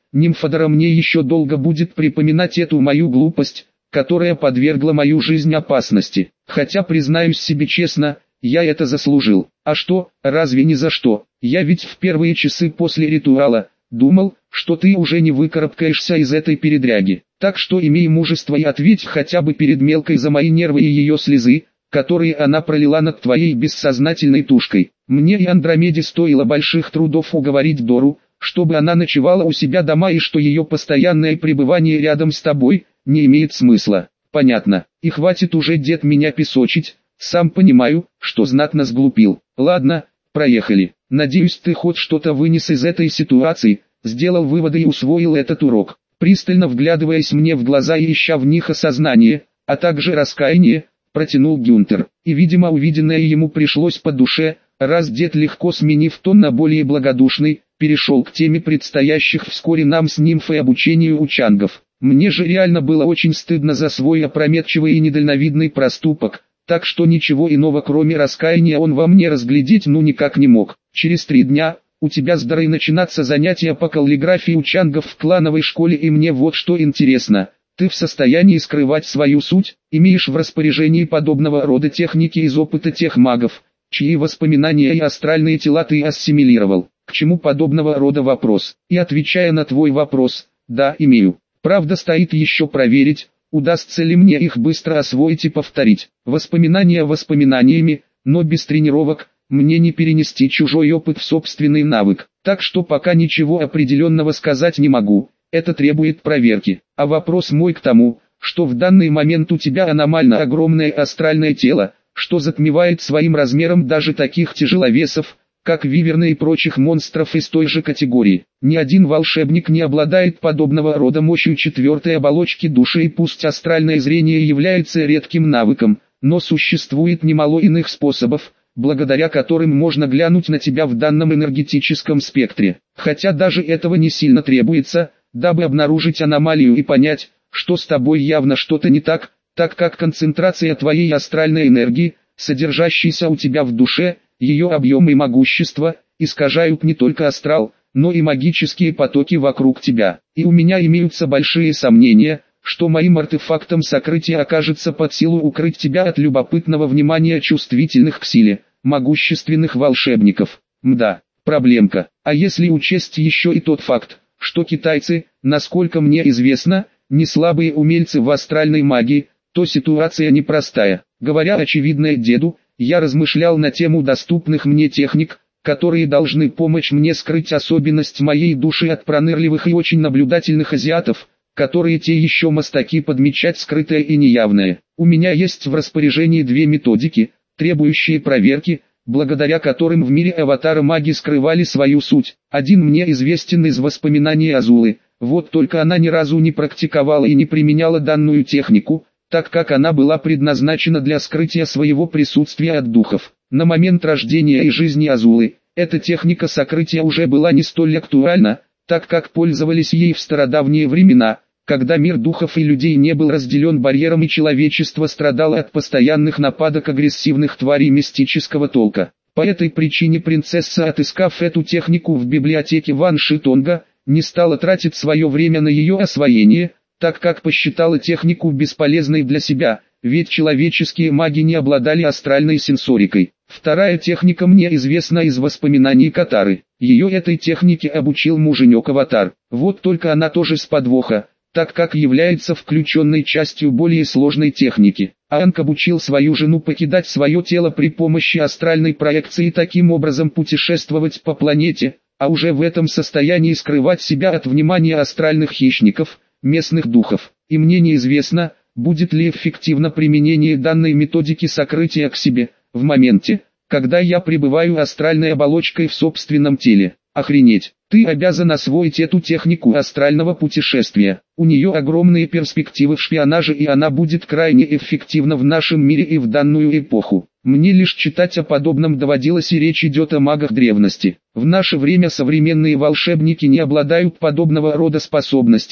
Нимфодора мне еще долго будет припоминать эту мою глупость, которая подвергла мою жизнь опасности. Хотя, признаюсь себе честно, я это заслужил. А что, разве не за что? Я ведь в первые часы после ритуала думал, что ты уже не выкарабкаешься из этой передряги. Так что имей мужество и ответь хотя бы перед мелкой за мои нервы и ее слезы, которые она пролила над твоей бессознательной тушкой. Мне и Андромеде стоило больших трудов уговорить Дору, чтобы она ночевала у себя дома и что ее постоянное пребывание рядом с тобой не имеет смысла. Понятно. И хватит уже, дед, меня песочить, сам понимаю, что знатно сглупил. Ладно, проехали. Надеюсь, ты хоть что-то вынес из этой ситуации, сделал выводы и усвоил этот урок. Пристально вглядываясь мне в глаза и ища в них осознание, а также раскаяние, протянул Гюнтер. И видимо увиденное ему пришлось по душе, раз дед, легко сменив тон на более благодушный, перешел к теме предстоящих вскоре нам с нимфой обучению у чангов. Мне же реально было очень стыдно за свой опрометчивый и недальновидный проступок, так что ничего иного кроме раскаяния он во мне разглядеть ну никак не мог. Через три дня у тебя с Дарой начинаться занятия по каллиграфии у чангов в клановой школе, и мне вот что интересно. Ты в состоянии скрывать свою суть, имеешь в распоряжении подобного рода техники из опыта тех магов, чьи воспоминания и астральные тела ты ассимилировал. К чему подобного рода вопрос? И отвечая на твой вопрос, да, имею. Правда, стоит еще проверить, удастся ли мне их быстро освоить и повторить. Воспоминания воспоминаниями, но без тренировок мне не перенести чужой опыт в собственный навык. Так что пока ничего определенного сказать не могу, это требует проверки. А вопрос мой к тому, что в данный момент у тебя аномально огромное астральное тело, что затмевает своим размером даже таких тяжеловесов, как виверны и прочих монстров из той же категории. Ни один волшебник не обладает подобного рода мощью четвертой оболочки души, и пусть астральное зрение является редким навыком, но существует немало иных способов, благодаря которым можно глянуть на тебя в данном энергетическом спектре. Хотя даже этого не сильно требуется, дабы обнаружить аномалию и понять, что с тобой явно что-то не так, так как концентрация твоей астральной энергии, содержащейся у тебя в душе, ее объем и могущество, искажают не только астрал, но и магические потоки вокруг тебя. И у меня имеются большие сомнения, что моим артефактом сокрытия окажется под силу укрыть тебя от любопытного внимания чувствительных к силе, могущественных волшебников. Мда, проблемка. А если учесть еще и тот факт, что китайцы, насколько мне известно, не слабые умельцы в астральной магии, то ситуация непростая. Говоря очевидное деду, я размышлял на тему доступных мне техник, которые должны помочь мне скрыть особенность моей души от пронырливых и очень наблюдательных азиатов, которые те еще мастаки подмечать скрытое и неявное. У меня есть в распоряжении две методики, требующие проверки, благодаря которым в мире аватара маги скрывали свою суть. Один мне известен из воспоминаний Азулы, вот только она ни разу не практиковала и не применяла данную технику, так как она была предназначена для скрытия своего присутствия от духов. На момент рождения и жизни Азулы, эта техника сокрытия уже была не столь актуальна, так как пользовались ей в стародавние времена, когда мир духов и людей не был разделен барьером и человечество страдало от постоянных нападок агрессивных тварей мистического толка. По этой причине принцесса, отыскав эту технику в библиотеке Ван Шитонга, не стала тратить свое время на ее освоение, так как посчитала технику бесполезной для себя, ведь человеческие маги не обладали астральной сенсорикой. Вторая техника мне известна из воспоминаний Катары. Ее этой технике обучил муженек-аватар. Вот только она тоже с подвоха, так как является включенной частью более сложной техники. Аанг обучил свою жену покидать свое тело при помощи астральной проекции и таким образом путешествовать по планете, а уже в этом состоянии скрывать себя от внимания астральных хищников, местных духов. И мне неизвестно, будет ли эффективно применение данной методики сокрытия к себе, в моменте, когда я пребываю астральной оболочкой в собственном теле. Охренеть, ты обязан освоить эту технику астрального путешествия. У нее огромные перспективы в шпионаже, и она будет крайне эффективна в нашем мире и в данную эпоху. Мне лишь читать о подобном доводилось, и речь идет о магах древности. В наше время современные волшебники не обладают подобного рода способностями,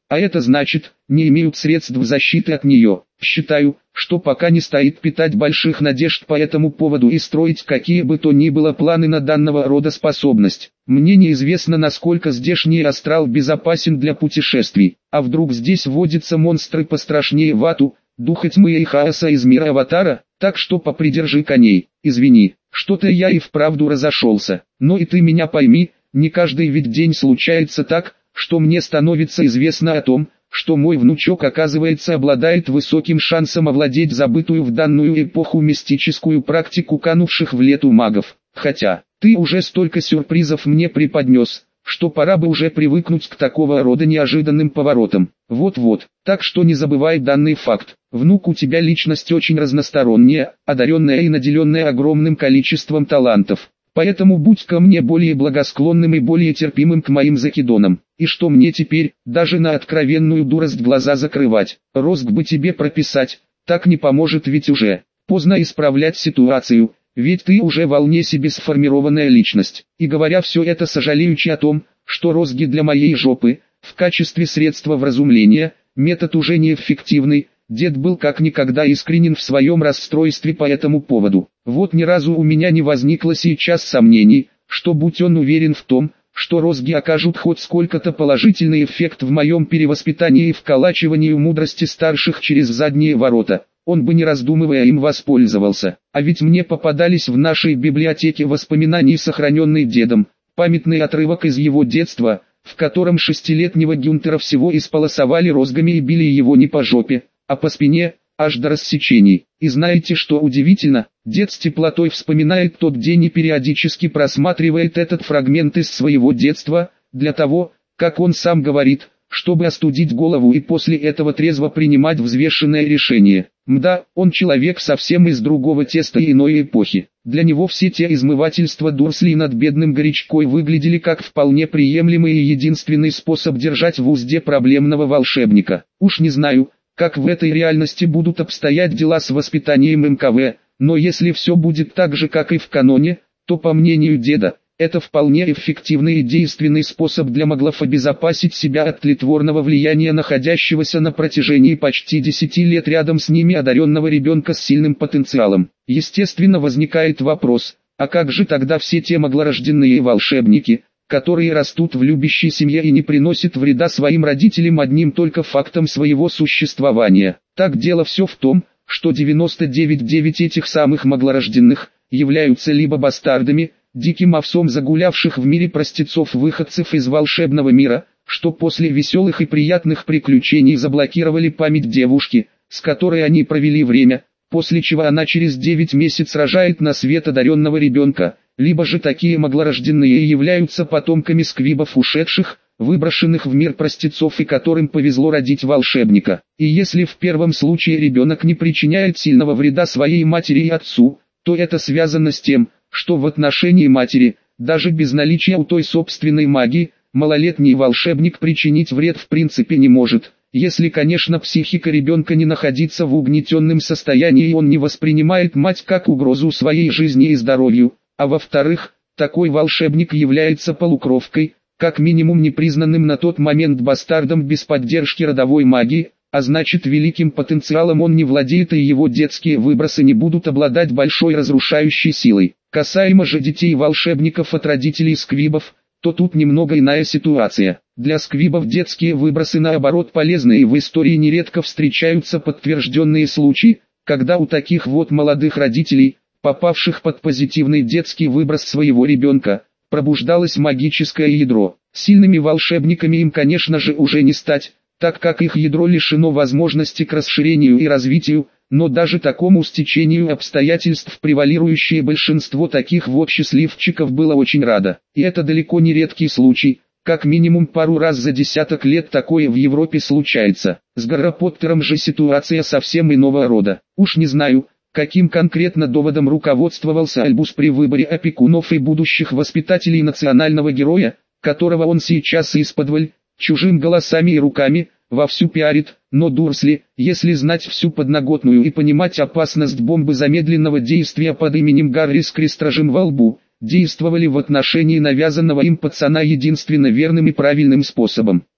а это значит, не имеют средств защиты от нее. Считаю, что пока не стоит питать больших надежд по этому поводу и строить какие бы то ни было планы на данного рода способность. Мне неизвестно, насколько здешний астрал безопасен для путешествий, а вдруг здесь водятся монстры пострашнее Вату, духа тьмы и хаоса из мира Аватара, так что попридержи коней. Извини, что-то я и вправду разошелся, но и ты меня пойми, не каждый ведь день случается так, что мне становится известно о том, что мой внучок оказывается обладает высоким шансом овладеть забытую в данную эпоху мистическую практику канувших в лету магов. Хотя, ты уже столько сюрпризов мне преподнес, что пора бы уже привыкнуть к такого рода неожиданным поворотам. Вот-вот, так что не забывай данный факт. Внук у тебя личность очень разносторонняя, одаренная и наделенная огромным количеством талантов. Поэтому будь ко мне более благосклонным и более терпимым к моим закидонам. И что мне теперь, даже на откровенную дурость глаза закрывать? Розг бы тебе прописать, так не поможет, ведь уже поздно исправлять ситуацию, ведь ты уже вполне себе сформированная личность. И говоря все это, сожалеючи о том, что розги для моей жопы, в качестве средства вразумления, метод уже неэффективный, дед был как никогда искренен в своем расстройстве по этому поводу. Вот ни разу у меня не возникло сейчас сомнений, что будь он уверен в том, что розги окажут хоть сколько-то положительный эффект в моем перевоспитании и вколачивании мудрости старших через задние ворота, он бы не раздумывая им воспользовался. А ведь мне попадались в нашей библиотеке воспоминаний, сохраненные дедом, памятный отрывок из его детства, в котором шестилетнего Гюнтера всего исполосовали розгами и били его не по жопе, а по спине, аж до рассечений. И знаете, что удивительно? Дед с теплотой вспоминает тот день и периодически просматривает этот фрагмент из своего детства, для того, как он сам говорит, чтобы остудить голову и после этого трезво принимать взвешенное решение. Мда, он человек совсем из другого теста и иной эпохи. Для него все те измывательства Дурсли над бедным горячкой выглядели как вполне приемлемый и единственный способ держать в узде проблемного волшебника. Уж не знаю, как в этой реальности будут обстоять дела с воспитанием эм ка вэ, но если все будет так же, как и в каноне, то, по мнению деда, это вполне эффективный и действенный способ для маглов обезопасить себя от тлетворного влияния находящегося на протяжении почти десяти лет рядом с ними одаренного ребенка с сильным потенциалом. Естественно, возникает вопрос, а как же тогда все те маглорожденные волшебники, которые растут в любящей семье и не приносят вреда своим родителям одним только фактом своего существования? Так дело все в том, что девяносто девять целых девять десятых этих самых маглорожденных являются либо бастардами, диким овсом загулявших в мире простецов-выходцев из волшебного мира, что после веселых и приятных приключений заблокировали память девушки, с которой они провели время, после чего она через девять месяцев рожает на свет одаренного ребенка, либо же такие маглорожденные являются потомками сквибов ушедших, выброшенных в мир простецов и которым повезло родить волшебника. И если в первом случае ребенок не причиняет сильного вреда своей матери и отцу, то это связано с тем, что в отношении матери, даже без наличия у той собственной магии, малолетний волшебник причинить вред в принципе не может, если, конечно, психика ребенка не находится в угнетенном состоянии и он не воспринимает мать как угрозу своей жизни и здоровью, а во-вторых, такой волшебник является полукровкой, как минимум непризнанным на тот момент бастардом без поддержки родовой магии, а значит великим потенциалом он не владеет и его детские выбросы не будут обладать большой разрушающей силой. Касаемо же детей-волшебников от родителей сквибов, то тут немного иная ситуация. Для сквибов детские выбросы наоборот полезны, и в истории нередко встречаются подтвержденные случаи, когда у таких вот молодых родителей, попавших под позитивный детский выброс своего ребенка, пробуждалось магическое ядро. Сильными волшебниками им, конечно же, уже не стать, так как их ядро лишено возможности к расширению и развитию, но даже такому стечению обстоятельств превалирующее большинство таких вот счастливчиков было очень радо. И это далеко не редкий случай, как минимум пару раз за десяток лет такое в Европе случается. С Гарри Поттером же ситуация совсем иного рода. Уж не знаю, каким конкретно доводом руководствовался Альбус при выборе опекунов и будущих воспитателей национального героя, которого он сейчас исподволь, чужим голосами и руками, вовсю пиарит, но Дурсли, если знать всю подноготную и понимать опасность бомбы замедленного действия под именем Гарри с крестражем во лбу, действовали в отношении навязанного им пацана единственно верным и правильным способом.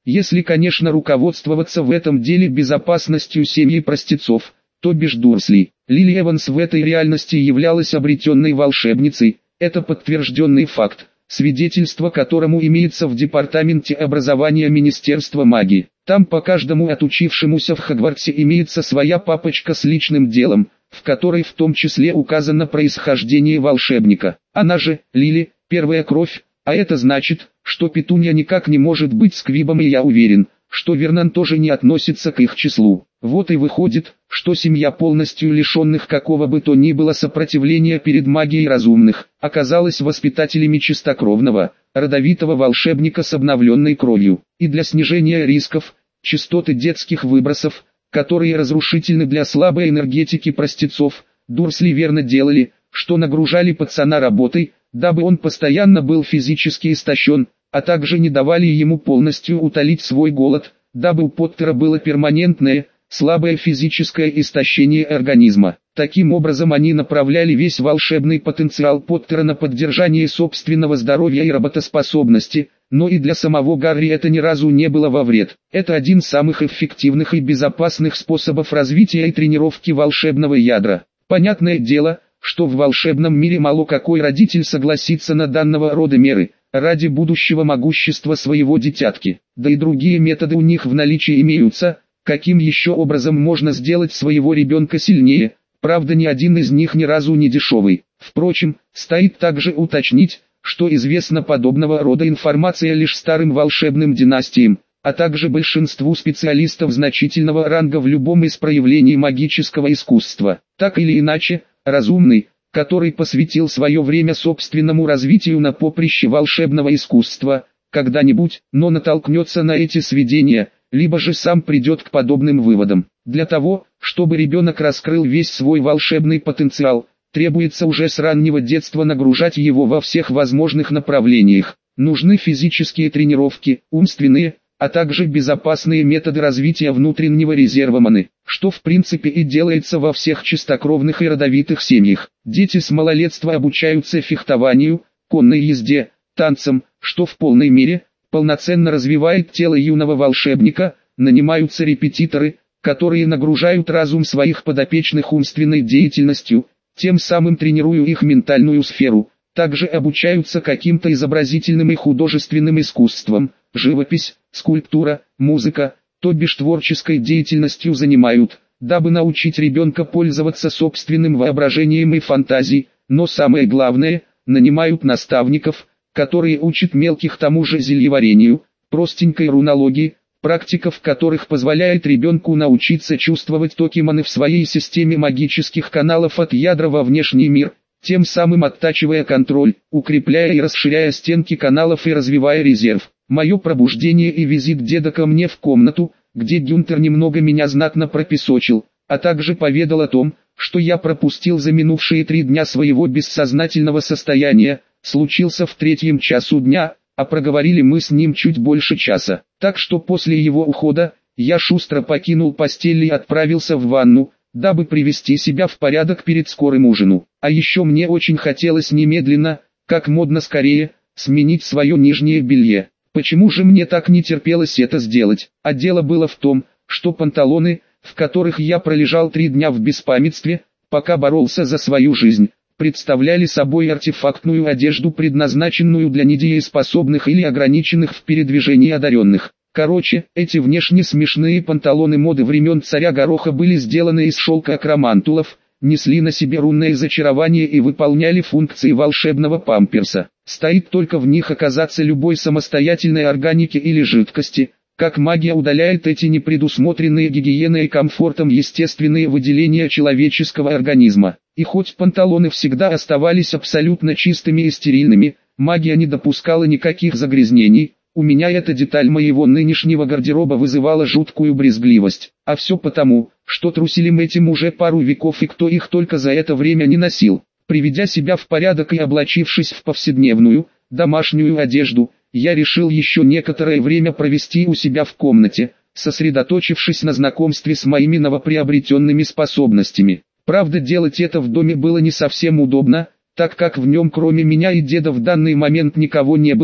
Если, конечно, руководствоваться в этом деле безопасностью семьи простецов, то бишь Дурсли. Лили Эванс в этой реальности являлась обретенной волшебницей, это подтвержденный факт, свидетельство которому имеется в департаменте образования Министерства магии. Там по каждому отучившемуся в Хогвартсе имеется своя папочка с личным делом, в которой в том числе указано происхождение волшебника. Она же, Лили, первая кровь, а это значит, что Петунья никак не может быть сквибом, и я уверен, что Вернон тоже не относится к их числу. Вот и выходит, что семья полностью лишенных какого бы то ни было сопротивления перед магией разумных, оказалась воспитателями чистокровного, родовитого волшебника с обновленной кровью. И для снижения рисков, частоты детских выбросов, которые разрушительны для слабой энергетики простецов, Дурсли верно делали, что нагружали пацана работой, дабы он постоянно был физически истощен, а также не давали ему полностью утолить свой голод, дабы у Поттера было перманентное, слабое физическое истощение организма. Таким образом они направляли весь волшебный потенциал Поттера на поддержание собственного здоровья и работоспособности, но и для самого Гарри это ни разу не было во вред. Это один из самых эффективных и безопасных способов развития и тренировки волшебного ядра. Понятное дело, что в волшебном мире мало какой родитель согласится на данного рода меры, ради будущего могущества своего дитятки. Да и другие методы у них в наличии имеются, каким еще образом можно сделать своего ребенка сильнее, правда ни один из них ни разу не дешевый. Впрочем, стоит также уточнить, что известна подобного рода информация лишь старым волшебным династиям, а также большинству специалистов значительного ранга в любом из проявлений магического искусства. Так или иначе, разумный, который посвятил свое время собственному развитию на поприще волшебного искусства, когда-нибудь, но натолкнется на эти сведения, либо же сам придет к подобным выводам. Для того, чтобы ребенок раскрыл весь свой волшебный потенциал, требуется уже с раннего детства нагружать его во всех возможных направлениях. Нужны физические тренировки, умственные, а также безопасные методы развития внутреннего резерва маны, что в принципе и делается во всех чистокровных и родовитых семьях. Дети с малолетства обучаются фехтованию, конной езде, танцам, что в полной мере, полноценно развивает тело юного волшебника, нанимаются репетиторы, которые нагружают разум своих подопечных умственной деятельностью, тем самым тренируя их ментальную сферу. Также обучаются каким-то изобразительным и художественным искусством, живопись, скульптура, музыка, то бишь творческой деятельностью занимают, дабы научить ребенка пользоваться собственным воображением и фантазией, но самое главное, нанимают наставников, которые учат мелких тому же зельеварению, простенькой рунологии, практика в которых позволяет ребенку научиться чувствовать токи маны в своей системе магических каналов от ядра во внешний мир, тем самым оттачивая контроль, укрепляя и расширяя стенки каналов и развивая резерв. Мое пробуждение и визит деда ко мне в комнату, где Гюнтер немного меня знатно пропесочил, а также поведал о том, что я пропустил за минувшие три дня своего бессознательного состояния, случился в третьем часу дня, а проговорили мы с ним чуть больше часа. Так что после его ухода, я шустро покинул постель и отправился в ванну, дабы привести себя в порядок перед скорым ужином. А еще мне очень хотелось немедленно, как модно скорее, сменить свое нижнее белье. Почему же мне так не терпелось это сделать? А дело было в том, что панталоны, в которых я пролежал три дня в беспамятстве, пока боролся за свою жизнь, представляли собой артефактную одежду, предназначенную для недееспособных или ограниченных в передвижении одаренных. Короче, эти внешне смешные панталоны моды времен царя Гороха были сделаны из шелка акромантулов, несли на себе рунное зачарование и выполняли функции волшебного памперса. Стоит только в них оказаться любой самостоятельной органики или жидкости, как магия удаляет эти непредусмотренные гигиеной и комфортом естественные выделения человеческого организма. И хоть панталоны всегда оставались абсолютно чистыми и стерильными, магия не допускала никаких загрязнений. У меня эта деталь моего нынешнего гардероба вызывала жуткую брезгливость. А все потому, что трусилим этим уже пару веков и кто их только за это время не носил. Приведя себя в порядок и облачившись в повседневную, домашнюю одежду, я решил еще некоторое время провести у себя в комнате, сосредоточившись на знакомстве с моими новоприобретенными способностями. Правда, делать это в доме было не совсем удобно, так как в нем кроме меня и деда в данный момент никого не было,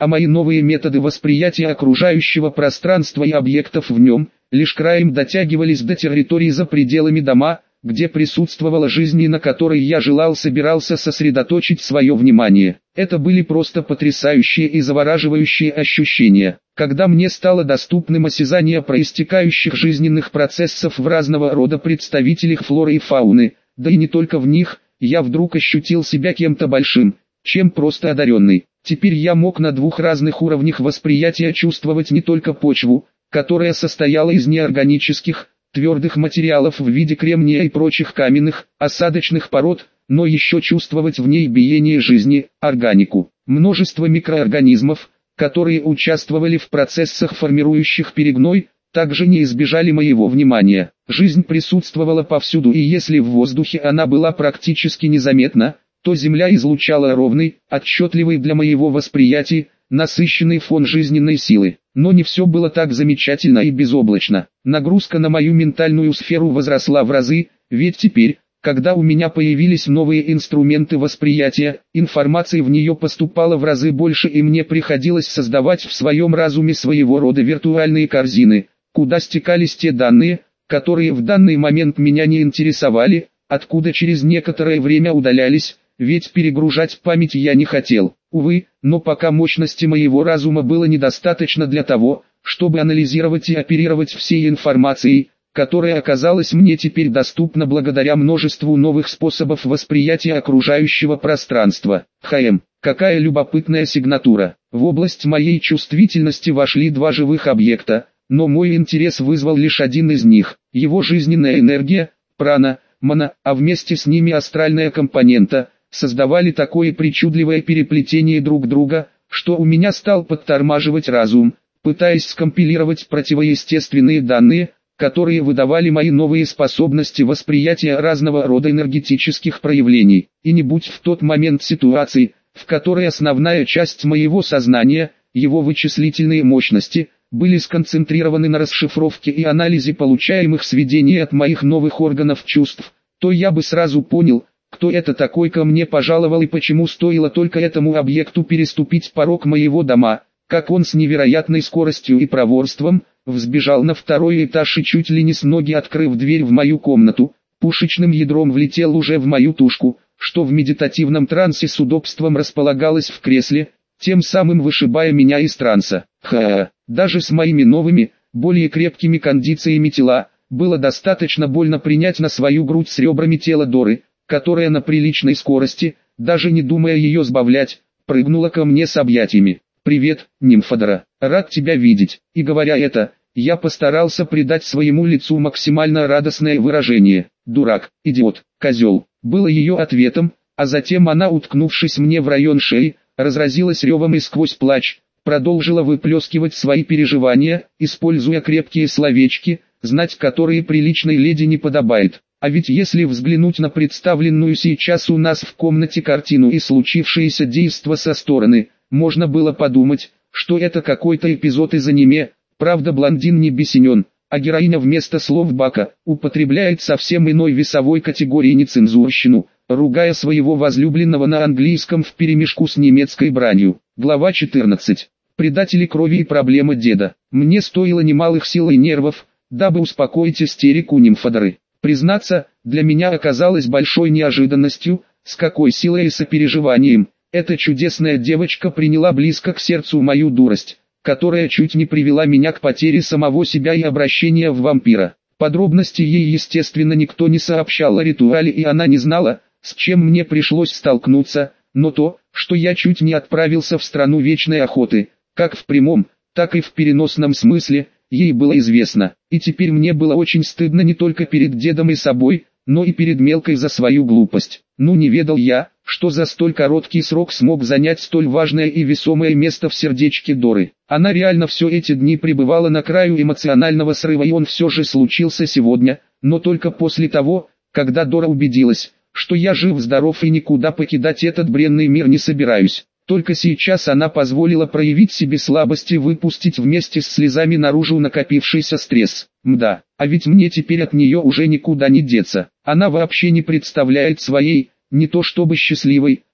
а мои новые методы восприятия окружающего пространства и объектов в нем, лишь краем дотягивались до территории за пределами дома, где присутствовала жизнь и на которой я желал собирался сосредоточить свое внимание. Это были просто потрясающие и завораживающие ощущения, когда мне стало доступным осязание проистекающих жизненных процессов в разного рода представителях флоры и фауны, да и не только в них, я вдруг ощутил себя кем-то большим, чем просто одаренный. Теперь я мог на двух разных уровнях восприятия чувствовать не только почву, которая состояла из неорганических, твердых материалов в виде кремния и прочих каменных, осадочных пород, но еще чувствовать в ней биение жизни, органику. Множество микроорганизмов, которые участвовали в процессах, формирующих перегной, также не избежали моего внимания. Жизнь присутствовала повсюду, и если в воздухе она была практически незаметна, то Земля излучала ровный, отчетливый для моего восприятия, насыщенный фон жизненной силы. Но не все было так замечательно и безоблачно. Нагрузка на мою ментальную сферу возросла в разы, ведь теперь, когда у меня появились новые инструменты восприятия, информации в нее поступало в разы больше, и мне приходилось создавать в своем разуме своего рода виртуальные корзины, куда стекались те данные, которые в данный момент меня не интересовали, откуда через некоторое время удалялись, ведь перегружать память я не хотел. Увы, но пока мощности моего разума было недостаточно для того, чтобы анализировать и оперировать всей информацией, которая оказалась мне теперь доступна благодаря множеству новых способов восприятия окружающего пространства. ХМ. Какая любопытная сигнатура. В область моей чувствительности вошли два живых объекта, но мой интерес вызвал лишь один из них. Его жизненная энергия, прана, мана, а вместе с ними астральная компонента, создавали такое причудливое переплетение друг друга, что у меня стал подтормаживать разум, пытаясь скомпилировать противоестественные данные, которые выдавали мои новые способности восприятия разного рода энергетических проявлений. И не будь в тот момент ситуации, в которой основная часть моего сознания, его вычислительные мощности, были сконцентрированы на расшифровке и анализе получаемых сведений от моих новых органов чувств, то я бы сразу понял, кто это такой ко мне пожаловал и почему стоило только этому объекту переступить порог моего дома, как он с невероятной скоростью и проворством взбежал на второй этаж и чуть ли не с ноги открыв дверь в мою комнату, пушечным ядром влетел уже в мою тушку, что в медитативном трансе с удобством располагалась в кресле, тем самым вышибая меня из транса. Ха-ха, даже с моими новыми, более крепкими кондициями тела, было достаточно больно принять на свою грудь с ребрами тело Доры, которая на приличной скорости, даже не думая ее сбавлять, прыгнула ко мне с объятиями. «Привет, нимфодора, рад тебя видеть». И говоря это, я постарался придать своему лицу максимально радостное выражение. «Дурак, идиот, козел», было ее ответом, а затем она, уткнувшись мне в район шеи, разразилась ревом и сквозь плач, продолжила выплескивать свои переживания, используя крепкие словечки, знать которые приличной леди не подобает. А ведь если взглянуть на представленную сейчас у нас в комнате картину и случившееся действо со стороны, можно было подумать, что это какой-то эпизод из аниме. Правда, блондин не бесенен, а героиня вместо слов Бака употребляет совсем иной весовой категории нецензурщину, ругая своего возлюбленного на английском вперемешку с немецкой бранью. Глава четырнадцать. Предатели крови и проблема деда. Мне стоило немалых сил и нервов, дабы успокоить истерику нимфодоры. Признаться, для меня оказалось большой неожиданностью, с какой силой и сопереживанием эта чудесная девочка приняла близко к сердцу мою дурость, которая чуть не привела меня к потере самого себя и обращения в вампира. Подробности ей, естественно, никто не сообщал о ритуале, и она не знала, с чем мне пришлось столкнуться, но то, что я чуть не отправился в страну вечной охоты, как в прямом, так и в переносном смысле, ей было известно, и теперь мне было очень стыдно не только перед дедом и собой, но и перед мелкой за свою глупость. Ну, не ведал я, что за столь короткий срок смог занять столь важное и весомое место в сердечке Доры. Она реально все эти дни пребывала на краю эмоционального срыва, и он все же случился сегодня, но только после того, когда Дора убедилась, что я жив-здоров и никуда покидать этот бренный мир не собираюсь. Только сейчас она позволила проявить себе слабость и выпустить вместе с слезами наружу накопившийся стресс. Мда, а ведь мне теперь от нее уже никуда не деться. Она вообще не представляет своей, не то чтобы счастливой,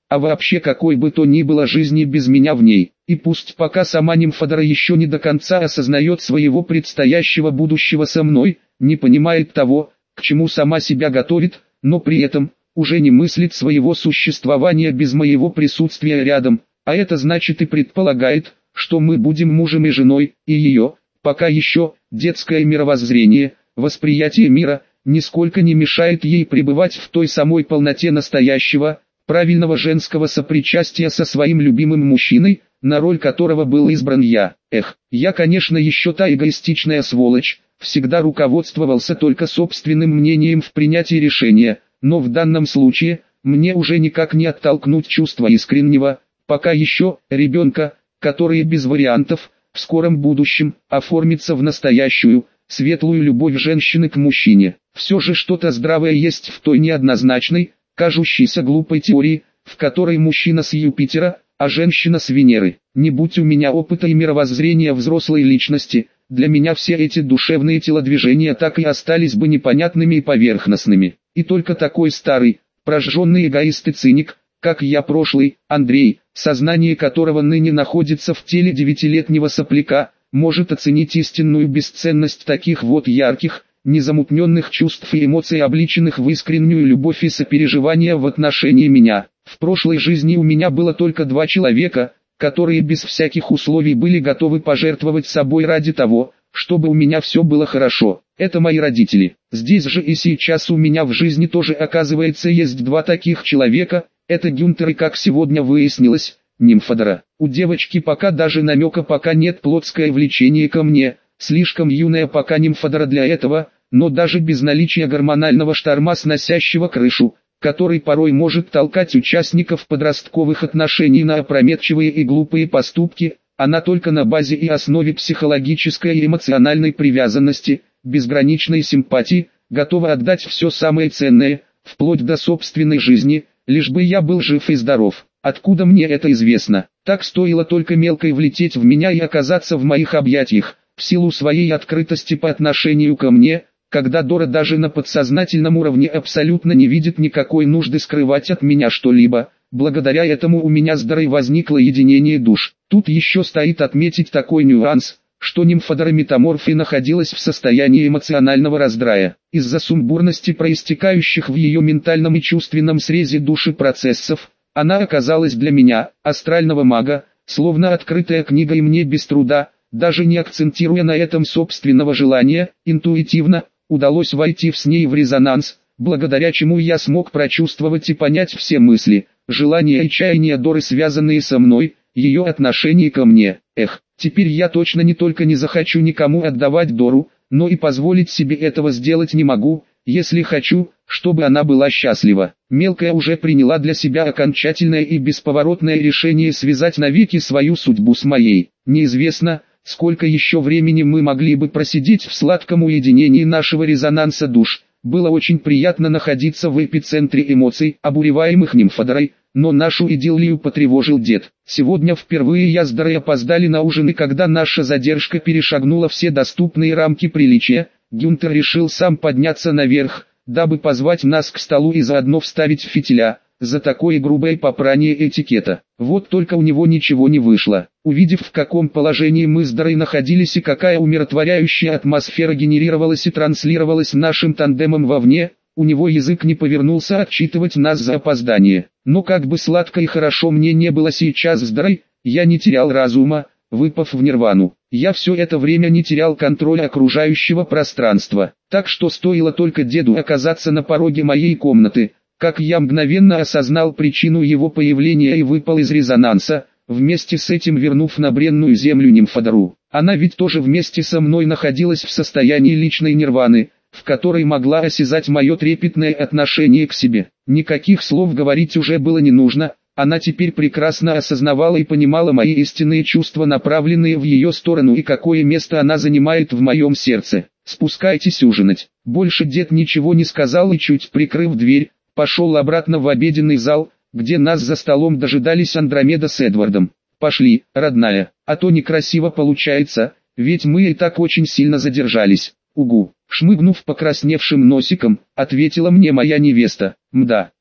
а вообще какой бы то ни было жизни без меня в ней. И пусть пока сама Нимфодора еще не до конца осознает своего предстоящего будущего со мной, не понимает того, к чему сама себя готовит, но при этом уже не мыслит своего существования без моего присутствия рядом, а это значит и предполагает, что мы будем мужем и женой, и ее, пока еще, детское мировоззрение, восприятие мира, нисколько не мешает ей пребывать в той самой полноте настоящего, правильного женского сопричастия со своим любимым мужчиной, на роль которого был избран я. Эх, я, конечно, еще та эгоистичная сволочь, всегда руководствовался только собственным мнением в принятии решения, но в данном случае, мне уже никак не оттолкнуть чувство искреннего, пока еще, ребенка, который без вариантов, в скором будущем, оформится в настоящую, светлую любовь женщины к мужчине. Все же что-то здравое есть в той неоднозначной, кажущейся глупой теории, в которой мужчина с Юпитера, а женщина с Венеры. Не будь у меня опыта и мировоззрения взрослой личности, для меня все эти душевные телодвижения так и остались бы непонятными и поверхностными. И только такой старый, прожженный эгоист и циник, как я прошлый, Андрей, сознание которого ныне находится в теле девятилетнего сопляка, может оценить истинную бесценность таких вот ярких, незамутненных чувств и эмоций, обличенных в искреннюю любовь и сопереживание в отношении меня. В прошлой жизни у меня было только два человека, которые без всяких условий были готовы пожертвовать собой ради того, чтобы у меня все было хорошо. Это мои родители. Здесь же и сейчас у меня в жизни тоже, оказывается, есть два таких человека. Это Гюнтер и, как сегодня выяснилось, Нимфодора. У девочки пока даже намека пока нет плотское влечение ко мне, слишком юная пока Нимфодора для этого, но даже без наличия гормонального шторма, сносящего крышу, который порой может толкать участников подростковых отношений на опрометчивые и глупые поступки, она только на базе и основе психологической и эмоциональной привязанности, безграничной симпатии, готова отдать все самое ценное, вплоть до собственной жизни, лишь бы я был жив и здоров. Откуда мне это известно? Так стоило только мелкой влететь в меня и оказаться в моих объятиях, в силу своей открытости по отношению ко мне, когда Дора даже на подсознательном уровне абсолютно не видит никакой нужды скрывать от меня что-либо. Благодаря этому у меня с Дорой возникло единение душ. Тут еще стоит отметить такой нюанс, что Нимфодора Метаморфи находилась в состоянии эмоционального раздрая. Из-за сумбурности проистекающих в ее ментальном и чувственном срезе души процессов, она оказалась для меня, астрального мага, словно открытая книга, и мне без труда, даже не акцентируя на этом собственного желания, интуитивно, удалось войти с ней в резонанс, благодаря чему я смог прочувствовать и понять все мысли, желания и чаяния Доры, связанные со мной, ее отношение ко мне. Эх, теперь я точно не только не захочу никому отдавать Дору, но и позволить себе этого сделать не могу, если хочу, чтобы она была счастлива. Мелкая уже приняла для себя окончательное и бесповоротное решение связать навеки свою судьбу с моей. Неизвестно, сколько еще времени мы могли бы просидеть в сладком уединении нашего резонанса душ. Было очень приятно находиться в эпицентре эмоций, обуреваемых Нимфодорой, но нашу идиллию потревожил дед. Сегодня впервые я с Дорой опоздали на ужин, и когда наша задержка перешагнула все доступные рамки приличия, Гюнтер решил сам подняться наверх, дабы позвать нас к столу и заодно вставить фитиля, за такое грубое попрание этикета. Вот только у него ничего не вышло. Увидев, в каком положении мы с Дорой находились и какая умиротворяющая атмосфера генерировалась и транслировалась нашим тандемом вовне, у него язык не повернулся отчитывать нас за опоздание. Но как бы сладко и хорошо мне не было сейчас с Дорой, я не терял разума, выпав в нирвану. Я все это время не терял контроля окружающего пространства. Так что стоило только деду оказаться на пороге моей комнаты, как я мгновенно осознал причину его появления и выпал из резонанса, вместе с этим вернув на бренную землю Нимфодору. Она ведь тоже вместе со мной находилась в состоянии личной нирваны, в которой могла осязать мое трепетное отношение к себе. Никаких слов говорить уже было не нужно, она теперь прекрасно осознавала и понимала мои истинные чувства, направленные в ее сторону, и какое место она занимает в моем сердце. «Спускайтесь ужинать». Больше дед ничего не сказал и, чуть прикрыв дверь, пошел обратно в обеденный зал, где нас за столом дожидались Андромеда с Эдвардом. «Пошли, родная, а то некрасиво получается, ведь мы и так очень сильно задержались». «Угу», шмыгнув покрасневшим носиком, ответила мне моя невеста. «Мда,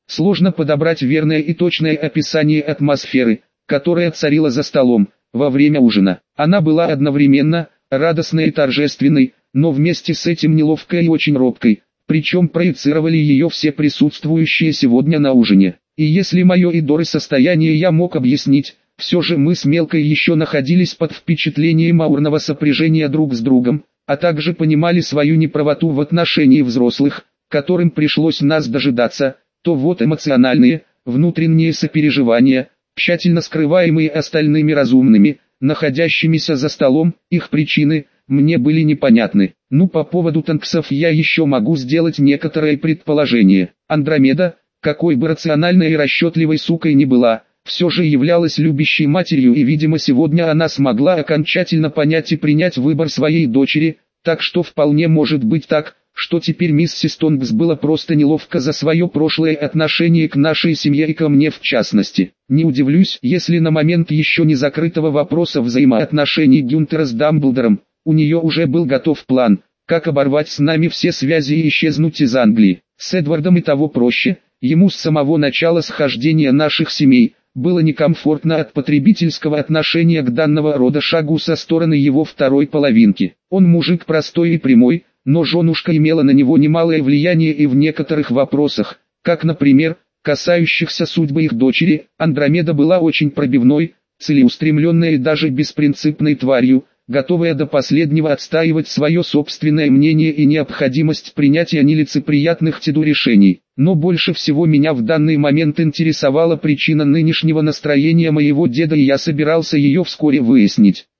Сложно подобрать верное и точное описание атмосферы, которая царила за столом, во время ужина. Она была одновременно радостной и торжественной, но вместе с этим неловкой и очень робкой, причем проецировали ее все присутствующие сегодня на ужине. И если мое и Доры состояние я мог объяснить, все же мы с Мелкой еще находились под впечатлением аурного сопряжения друг с другом, а также понимали свою неправоту в отношении взрослых, которым пришлось нас дожидаться, то вот эмоциональные, внутренние сопереживания, тщательно скрываемые остальными разумными, находящимися за столом, их причины, мне были непонятны. Ну, по поводу танксов я еще могу сделать некоторые предположения. Андромеда, какой бы рациональной и расчетливой сукой ни была, все же являлась любящей матерью, и видимо сегодня она смогла окончательно понять и принять выбор своей дочери, так что вполне может быть так, что теперь миссис Тонкс было просто неловко за свое прошлое отношение к нашей семье и ко мне в частности. Не удивлюсь, если на момент еще не закрытого вопроса взаимоотношений Гюнтера с Дамблдором, у нее уже был готов план, как оборвать с нами все связи и исчезнуть из Англии. С Эдвардом и того проще, ему с самого начала схождения наших семей было некомфортно от потребительского отношения к данного рода шагу со стороны его второй половинки. Он мужик простой и прямой, но женушка имела на него немалое влияние и в некоторых вопросах, как, например, касающихся судьбы их дочери, Андромеда была очень пробивной, целеустремленной и даже беспринципной тварью, готовая до последнего отстаивать свое собственное мнение и необходимость принятия нелицеприятных Теду решений. Но больше всего меня в данный момент интересовала причина нынешнего настроения моего деда, и я собирался ее вскоре выяснить.